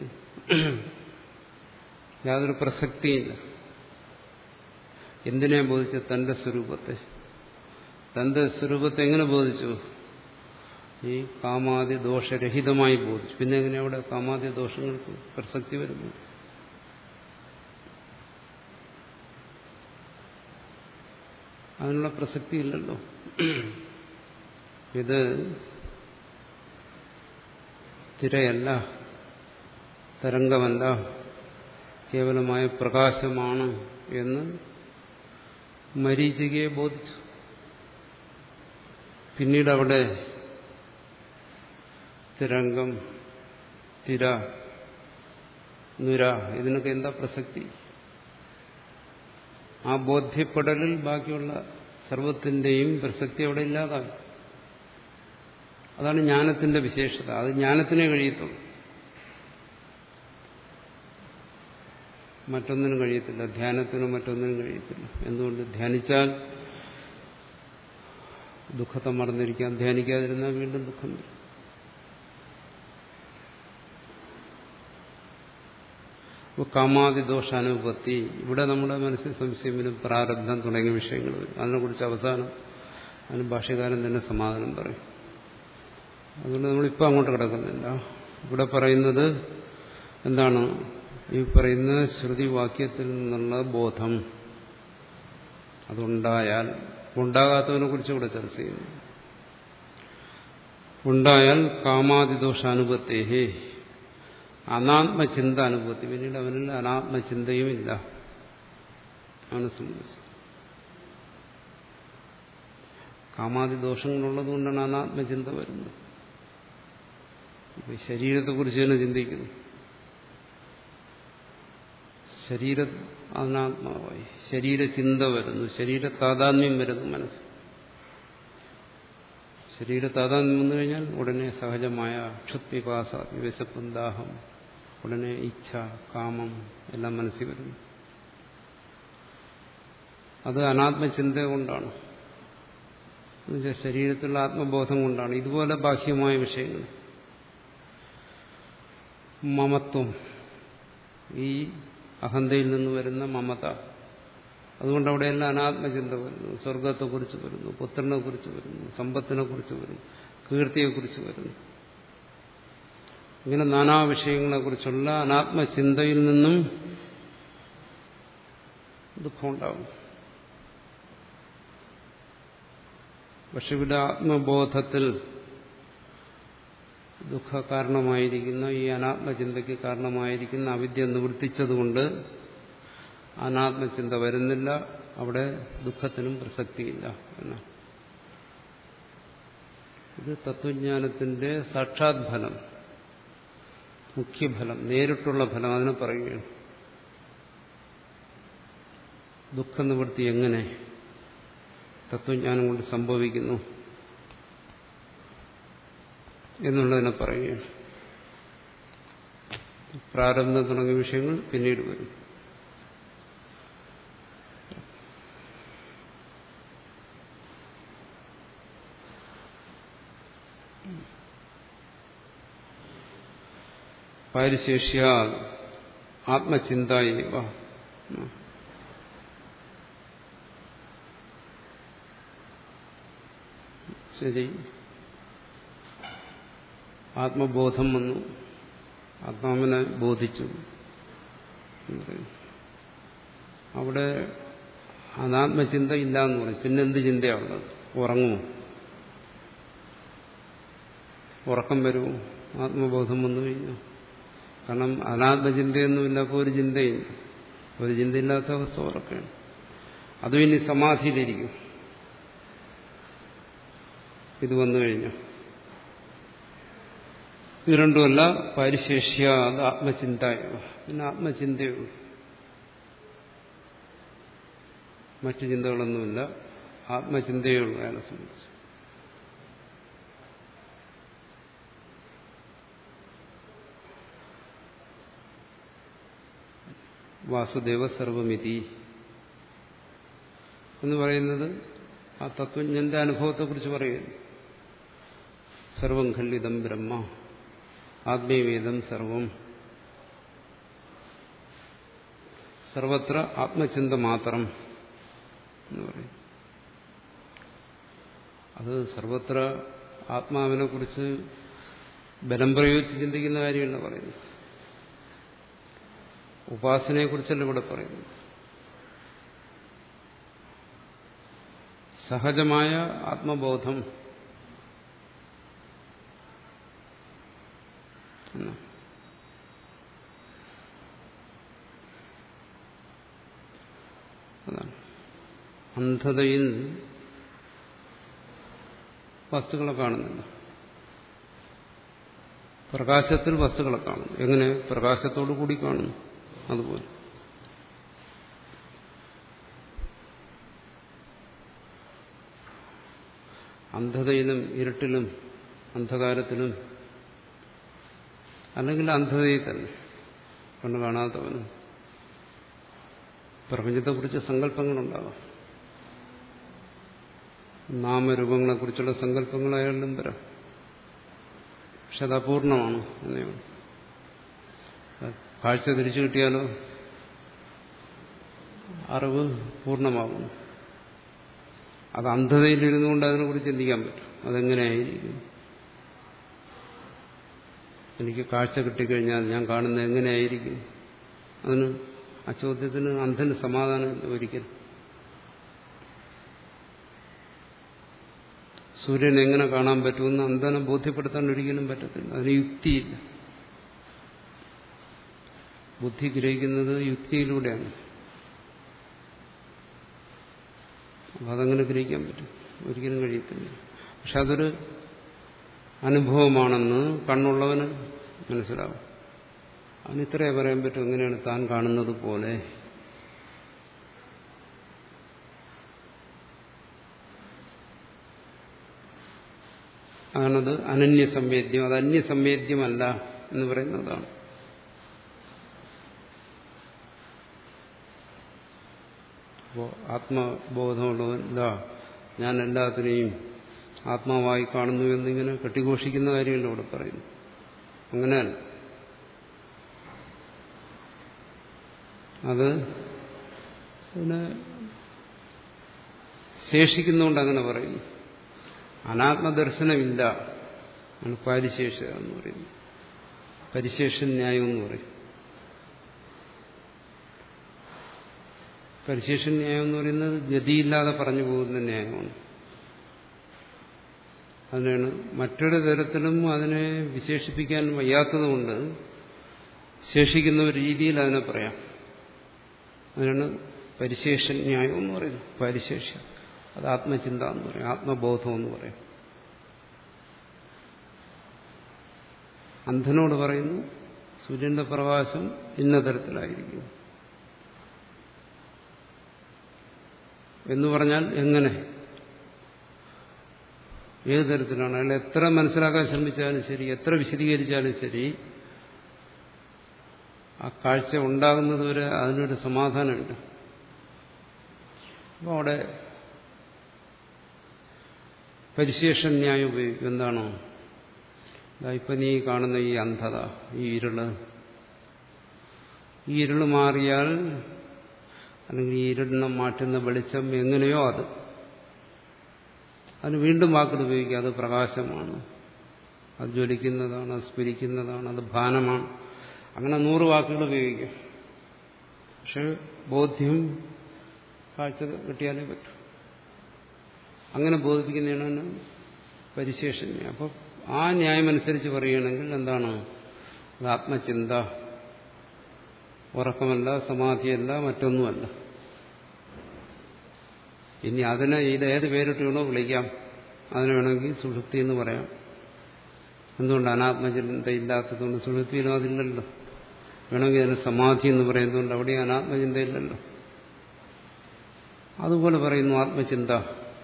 യാതൊരു പ്രസക്തിയില്ല. എന്തിനെ ബോധിച്ചു? തന്റെ സ്വരൂപത്തെ. തന്റെ സ്വരൂപത്തെ എങ്ങനെ ബോധിച്ചു? ഈ കാമാദി ദോഷരഹിതമായി ബോധിച്ചു. പിന്നെ എങ്ങനെ അവിടെ കാമാദി ദോഷങ്ങൾക്ക് പ്രസക്തി വരുന്നു? അതിനുള്ള പ്രസക്തിയില്ലല്ലോ. ഇത് തിരയല്ല, തരംഗമല്ല, കേവലമായ പ്രകാശമാണ് എന്ന് മരീചികയെ ബോധിച്ചു. പിന്നീട് അവിടെ തിരംഗം, തിര, നുര ഇതിനൊക്കെ എന്താ പ്രസക്തി? ആ ബോധ്യപ്പെടലിൽ ബാക്കിയുള്ള സർവത്തിന്റെയും പ്രസക്തി അവിടെ ഇല്ലാതായി. അതാണ് ജ്ഞാനത്തിന്റെ വിശേഷത. അത് ജ്ഞാനത്തിനേ കഴിയത്തുള്ളൂ, മറ്റൊന്നിനും കഴിയത്തില്ല. ധ്യാനത്തിനും മറ്റൊന്നിനും കഴിയത്തില്ല. എന്തുകൊണ്ട്? ധ്യാനിച്ചാൽ ദുഃഖത്തെ മറന്നിരിക്കാം, ധ്യാനിക്കാതിരുന്നാൽ വീണ്ടും ദുഃഖം വരും. കാമാദിദോഷാനുപത്തി, ഇവിടെ നമ്മുടെ മനസ്സിൽ സംശയം വരും, പ്രാരബ്ധം തുടങ്ങിയ വിഷയങ്ങൾ വരും. അതിനെക്കുറിച്ച് അവസാനം അതിന് ഭാഷ്യകാരൻ തന്നെ സമാധാനം പറയും. അതുകൊണ്ട് നമ്മളിപ്പോൾ അങ്ങോട്ട് കിടക്കുന്നില്ല. ഇവിടെ പറയുന്നത് എന്താണ്? ഈ പറയുന്ന ശ്രുതിവാക്യത്തിൽ നിന്നുള്ള ബോധം അതുണ്ടായാൽ, ഉണ്ടാകാത്തതിനെ കുറിച്ച് ഇവിടെ ചർച്ച ചെയ്യുന്നു. ഉണ്ടായാൽ കാമാദിദോഷാനുപത്തേഹി, അനാത്മചിന്ത അനുഭവത്തി, പിന്നീട് അവനിൽ അനാത്മചിന്തയും ഇല്ല. ആണ് സംബന്ധിച്ചത്. കാമാദിദോഷങ്ങളുള്ളത് കൊണ്ടാണ് അനാത്മചിന്ത വരുന്നത്. ശരീരത്തെക്കുറിച്ച് തന്നെ ചിന്തിക്കുന്നു. ശരീര അനാത്മാവായി, ശരീരചിന്ത വരുന്നു, ശരീര താതാത്മ്യം വരുന്നു മനസ്സ്. ശരീര താതാത്മ്യം വന്നു കഴിഞ്ഞാൽ ഉടനെ സഹജമായ ക്ഷുത്പിപാസ, വിശപ്പും ദാഹം, ഉടനെ ഇച്ഛ, കാമം എല്ലാം മനസ്സിൽ വരുന്നു. അത് അനാത്മചിന്ത കൊണ്ടാണ്, എന്നുവെച്ചാൽ ശരീരത്തിലുള്ള ആത്മബോധം കൊണ്ടാണ്. ഇതുപോലെ ബാഹ്യമായ വിഷയങ്ങൾ, മമത്വം, ഈ അഹന്തയിൽ നിന്ന് വരുന്ന മമത, അതുകൊണ്ട് അവിടെയെല്ലാം അനാത്മചിന്ത വരുന്നു. സ്വർഗത്തെക്കുറിച്ച് വരുന്നു, പുത്രനെ കുറിച്ച് വരുന്നു, സമ്പത്തിനെ കുറിച്ച് വരുന്നു, കീർത്തിയെക്കുറിച്ച് വരുന്നു. ഇങ്ങനെ നാനാ വിഷയങ്ങളെക്കുറിച്ചുള്ള അനാത്മചിന്തയിൽ നിന്നും ദുഃഖമുണ്ടാകും. പക്ഷെ ഇവിടെ ആത്മബോധത്തിൽ ദുഃഖ കാരണമായിരിക്കുന്ന, ഈ അനാത്മചിന്തയ്ക്ക് കാരണമായിരിക്കുന്ന അവിദ്യ നിവർത്തിച്ചതുകൊണ്ട് അനാത്മചിന്ത വരുന്നില്ല. അവിടെ ദുഃഖത്തിനും പ്രസക്തിയില്ല എന്നാണ്. ഇത് തത്വജ്ഞാനത്തിന്റെ സാക്ഷാത് ഫലം, മുഖ്യഫലം, നേരിട്ടുള്ള ഫലം. അതിനെ പറയുകയാണ്. ദുഃഖനിവൃത്തി എങ്ങനെ തത്വജ്ഞാനം കൊണ്ട് സംഭവിക്കുന്നു എന്നുള്ളതിനെ പറയുകയാണ്. പ്രാരബ്ധം തുടങ്ങിയ വിഷയങ്ങൾ പിന്നീട് വരും. പാരിശേഷ്യ ആത്മചിന്തയേവ, ശരി, ആത്മബോധം വന്നു, ആത്മാവിനെ ബോധിച്ചു. അവിടെ അനാത്മചിന്ത ഇല്ല എന്ന് പറയും. പിന്നെന്ത് ചിന്തയാണുള്ളത്? ഉറങ്ങുമോ? ഉറക്കം വരുമോ? ആത്മബോധം വന്നു കഴിഞ്ഞു. കാരണം അനാത്മചിന്തയൊന്നുമില്ല, അപ്പോൾ ഒരു ചിന്തയില്ല. ഒരു ചിന്തയില്ലാത്ത അവസ്ഥ ഉറക്കാണ്. അതും ഇനി സമാധിയിലിരിക്കും. ഇത് വന്നു കഴിഞ്ഞു. ഇത് രണ്ടുമല്ല, പരിശേഷ്യ അത് ആത്മചിന്തയോ, പിന്നെ ആത്മചിന്തയോ, മറ്റു ചിന്തകളൊന്നുമില്ല, ആത്മചിന്തയേ ഉള്ളൂ അയാളെ സംബന്ധിച്ച്. വാസുദേവ സർവമിതി എന്ന് പറയുന്നത് ആ തത്വജ്ഞന്റെ അനുഭവത്തെക്കുറിച്ച് പറയുന്നു. സർവം ഖല്ലിദം ബ്രഹ്മ ആത്മീയവേദം സർവം, സർവത്ര ആത്മചിന്ത മാത്രം എന്ന് പറയും. അത് സർവത്ര ആത്മാവിനെ കുറിച്ച് ബലം പ്രയോഗിച്ച് ചിന്തിക്കുന്ന കാര്യമല്ല പറയുന്നത്. ഉപാസനയെക്കുറിച്ചല്ല ഇവിടെ പറയുന്നു. സഹജമായ ആത്മബോധം അതാണ്. അന്ധതയിൽ വസ്തുക്കളെ കാണുന്നില്ല, പ്രകാശത്തിൽ വസ്തുക്കളെ കാണുന്നു. എങ്ങനെ? പ്രകാശത്തോടു കൂടി കാണുന്നു. അതുപോലെ അന്ധതയിലും ഇരുട്ടിലും അന്ധകാരത്തിലും, അല്ലെങ്കിൽ അന്ധതയിൽ തന്നെ കണ്ണു കാണാത്തവനും പ്രപഞ്ചത്തെക്കുറിച്ച് സങ്കല്പങ്ങളുണ്ടാകാം. നാമരൂപങ്ങളെക്കുറിച്ചുള്ള സങ്കല്പങ്ങൾ അയാളിലും വരാം. പക്ഷെ അത് അപൂർണമാണ് എന്നേ ഉള്ളൂ. കാഴ്ച തിരിച്ചു കിട്ടിയാലോ അറിവ് പൂർണ്ണമാകുന്നു. അത് അന്ധതയിലിരുന്നുകൊണ്ട് അതിനെക്കുറിച്ച് ചിന്തിക്കാൻ പറ്റും. അതെങ്ങനെയായിരിക്കും? എനിക്ക് കാഴ്ച കിട്ടിക്കഴിഞ്ഞാൽ ഞാൻ കാണുന്നത് എങ്ങനെയായിരിക്കും? അതിന് ആ ചോദ്യത്തിന് അന്ധന് സമാധാനം ഒരിക്കലും. സൂര്യൻ എങ്ങനെ കാണാൻ പറ്റുമെന്ന് അന്ധനെ ബോധ്യപ്പെടുത്താൻ ഒരിക്കലും പറ്റത്തില്ല. അതിന് യുക്തിയില്ല. ബുദ്ധി ഗ്രഹിക്കുന്നത് യുക്തിയിലൂടെയാണ്. അപ്പം അതങ്ങനെ ഗ്രഹിക്കാൻ പറ്റും? ഒരിക്കലും കഴിയത്തില്ല. പക്ഷെ അതൊരു അനുഭവമാണെന്ന് കണ്ണുള്ളവന് മനസ്സിലാവും. അവന് ഇത്രയേ പറയാൻ പറ്റും, എങ്ങനെയാണ് താൻ കാണുന്നത് പോലെ. അതാണത് അനന്യസംവേദ്യം. അത് അന്യസംവേദ്യമല്ല എന്ന് പറയുന്നതാണ്. അപ്പോൾ ആത്മബോധമുള്ളവൻ ഇതാ ഞാൻ എല്ലാത്തിനെയും ആത്മാവായി കാണുന്നു എന്നിങ്ങനെ കെട്ടിഘോഷിക്കുന്ന കാര്യമല്ല ഇവിടെ പറയുന്നു. അങ്ങനെയല്ല. അത് അതിനെ ശേഷിക്കുന്നതുകൊണ്ട് അങ്ങനെ പറയുന്നു. അനാത്മദർശനമില്ല ആണ് പാരിശേഷ എന്ന് പറയുന്നത്. പരിശേഷൻ ന്യായം എന്ന് പറയും. പരിശേഷൻ ന്യായം എന്ന് പറയുന്നത് ഗതിയില്ലാതെ പറഞ്ഞു പോകുന്ന ന്യായമാണ്. അതിനാണ് മറ്റൊരു തരത്തിലും അതിനെ വിശേഷിപ്പിക്കാൻ വയ്യാത്തതുകൊണ്ട് ശേഷിക്കുന്ന ഒരു രീതിയിൽ അതിനെ പറയാം. അതിനാണ് പരിശേഷൻ ന്യായം എന്ന് പറയുന്നത്. പരിശേഷം അത് ആത്മചിന്ത എന്ന് പറയും, ആത്മബോധം എന്ന് പറയും. അന്ധനോട് പറയുന്നു സൂര്യന്റെ പ്രകാശം ഇന്ന തരത്തിലായിരിക്കും എന്ന് പറഞ്ഞാൽ എങ്ങനെ, ഏത് തരത്തിലാണ്? അയാൾ എത്ര മനസ്സിലാക്കാൻ ശ്രമിച്ചാലും ശരി, എത്ര വിശദീകരിച്ചാലും ശരി, ആ കാഴ്ച ഉണ്ടാകുന്നത് വരെ അതിനൊരു സമാധാനമുണ്ട്. അപ്പോൾ അവിടെ പരിശേഷൻ ന്യായം ഉപയോഗിക്കും. എന്താണോ ഇപ്പം നീ കാണുന്ന ഈ അന്ധത, ഈ ഇരുള്, ഈ ഇരുള് മാറിയാൽ, അല്ലെങ്കിൽ ഈ ഇരുളിനെ മാറ്റുന്ന വെളിച്ചം എങ്ങനെയോ അത് അതിന് വീണ്ടും വാക്കുകൾ ഉപയോഗിക്കുക. അത് പ്രകാശമാണ്, അത് ജ്വലിക്കുന്നതാണ്, അത് സ്ഫുരിക്കുന്നതാണ്, അത് ഭാനമാണ്. അങ്ങനെ നൂറ് വാക്കുകൾ ഉപയോഗിക്കാം. പക്ഷെ ബോധ്യം കാഴ്ച കിട്ടിയാലേ പറ്റൂ. അങ്ങനെ ബോധിപ്പിക്കുന്നതാണ് പരിശേഷൻ. അപ്പോൾ ആ ന്യായമനുസരിച്ച് പറയുകയാണെങ്കിൽ എന്താണ്? അത് ആത്മചിന്ത, ഉറക്കമല്ല, സമാധിയല്ല, മറ്റൊന്നുമല്ല. ഇനി അതിനെ ഇത് ഏത് പേരിട്ട് വേണോ വിളിക്കാം. അതിന് വേണമെങ്കിൽ സുഷുപ്തി എന്ന് പറയാം. എന്തുകൊണ്ട്? അനാത്മചിന്ത ഇല്ലാത്തതുകൊണ്ട്. സുഷുപ്തിയിലും അതില്ലല്ലോ. വേണമെങ്കിൽ അതിന് സമാധി എന്ന് പറയുന്നതുകൊണ്ട് അവിടെ അനാത്മചിന്തയില്ലല്ലോ. അതുപോലെ പറയുന്നു ആത്മചിന്ത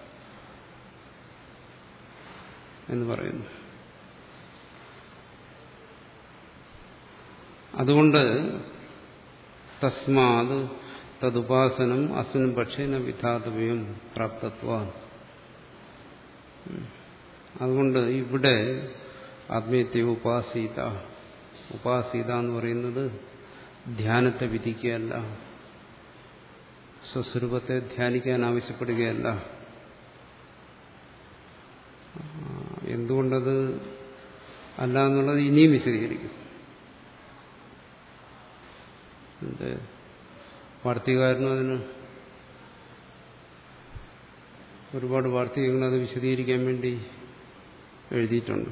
എന്ന് പറയുന്നു. അതുകൊണ്ട് തസ്മാത് തദുപാസനം അസ്മിൻ പക്ഷേന വിധാതവ്യം പ്രാപ്തത്വ. അതുകൊണ്ട് ഇവിടെ ആത്മീയത്തെ ഉപാസീത, ഉപാസീത എന്ന് പറയുന്നത് ധ്യാനത്തെ വിധിക്കുകയല്ല, സ്വസ്വരൂപത്തെ ധ്യാനിക്കാൻ ആവശ്യപ്പെടുകയല്ല. എന്തുകൊണ്ടത് അല്ല എന്നുള്ളത് ഇനിയും വിശദീകരിക്കും. എന്റെ വാർത്തകാരനും അതിന് ഒരുപാട് വാർത്തകങ്ങൾ അത് വിശദീകരിക്കാൻ വേണ്ടി എഴുതിയിട്ടുണ്ട്.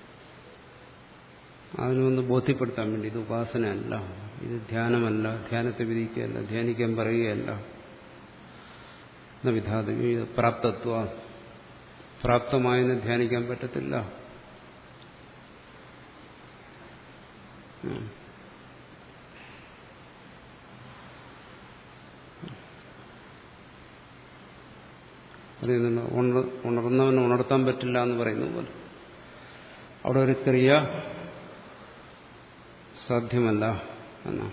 അതിനൊന്ന് ബോധ്യപ്പെടുത്താൻ വേണ്ടി ഇത് ഉപാസനയല്ല, ഇത് ധ്യാനമല്ല, ധ്യാനത്തെ വിധിക്കുകയല്ല, ധ്യാനിക്കാൻ പറയുകയല്ല. വിധാതം ഇത് പ്രാപ്തത്വ, പ്രാപ്തമായതിനെ ധ്യാനിക്കാൻ പറ്റത്തില്ല. പറയുന്നുണ്ട് ഉണർന്നവനെ ഉണർത്താൻ പറ്റില്ല എന്ന് പറയുന്ന പോലെ അവിടെ ഒരു ക്രിയ സാധ്യമല്ല എന്നാണ്.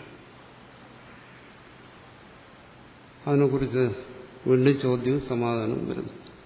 അതിനെക്കുറിച്ച് വീണ്ടും ചോദ്യവും സമാധാനവും വരുന്നു.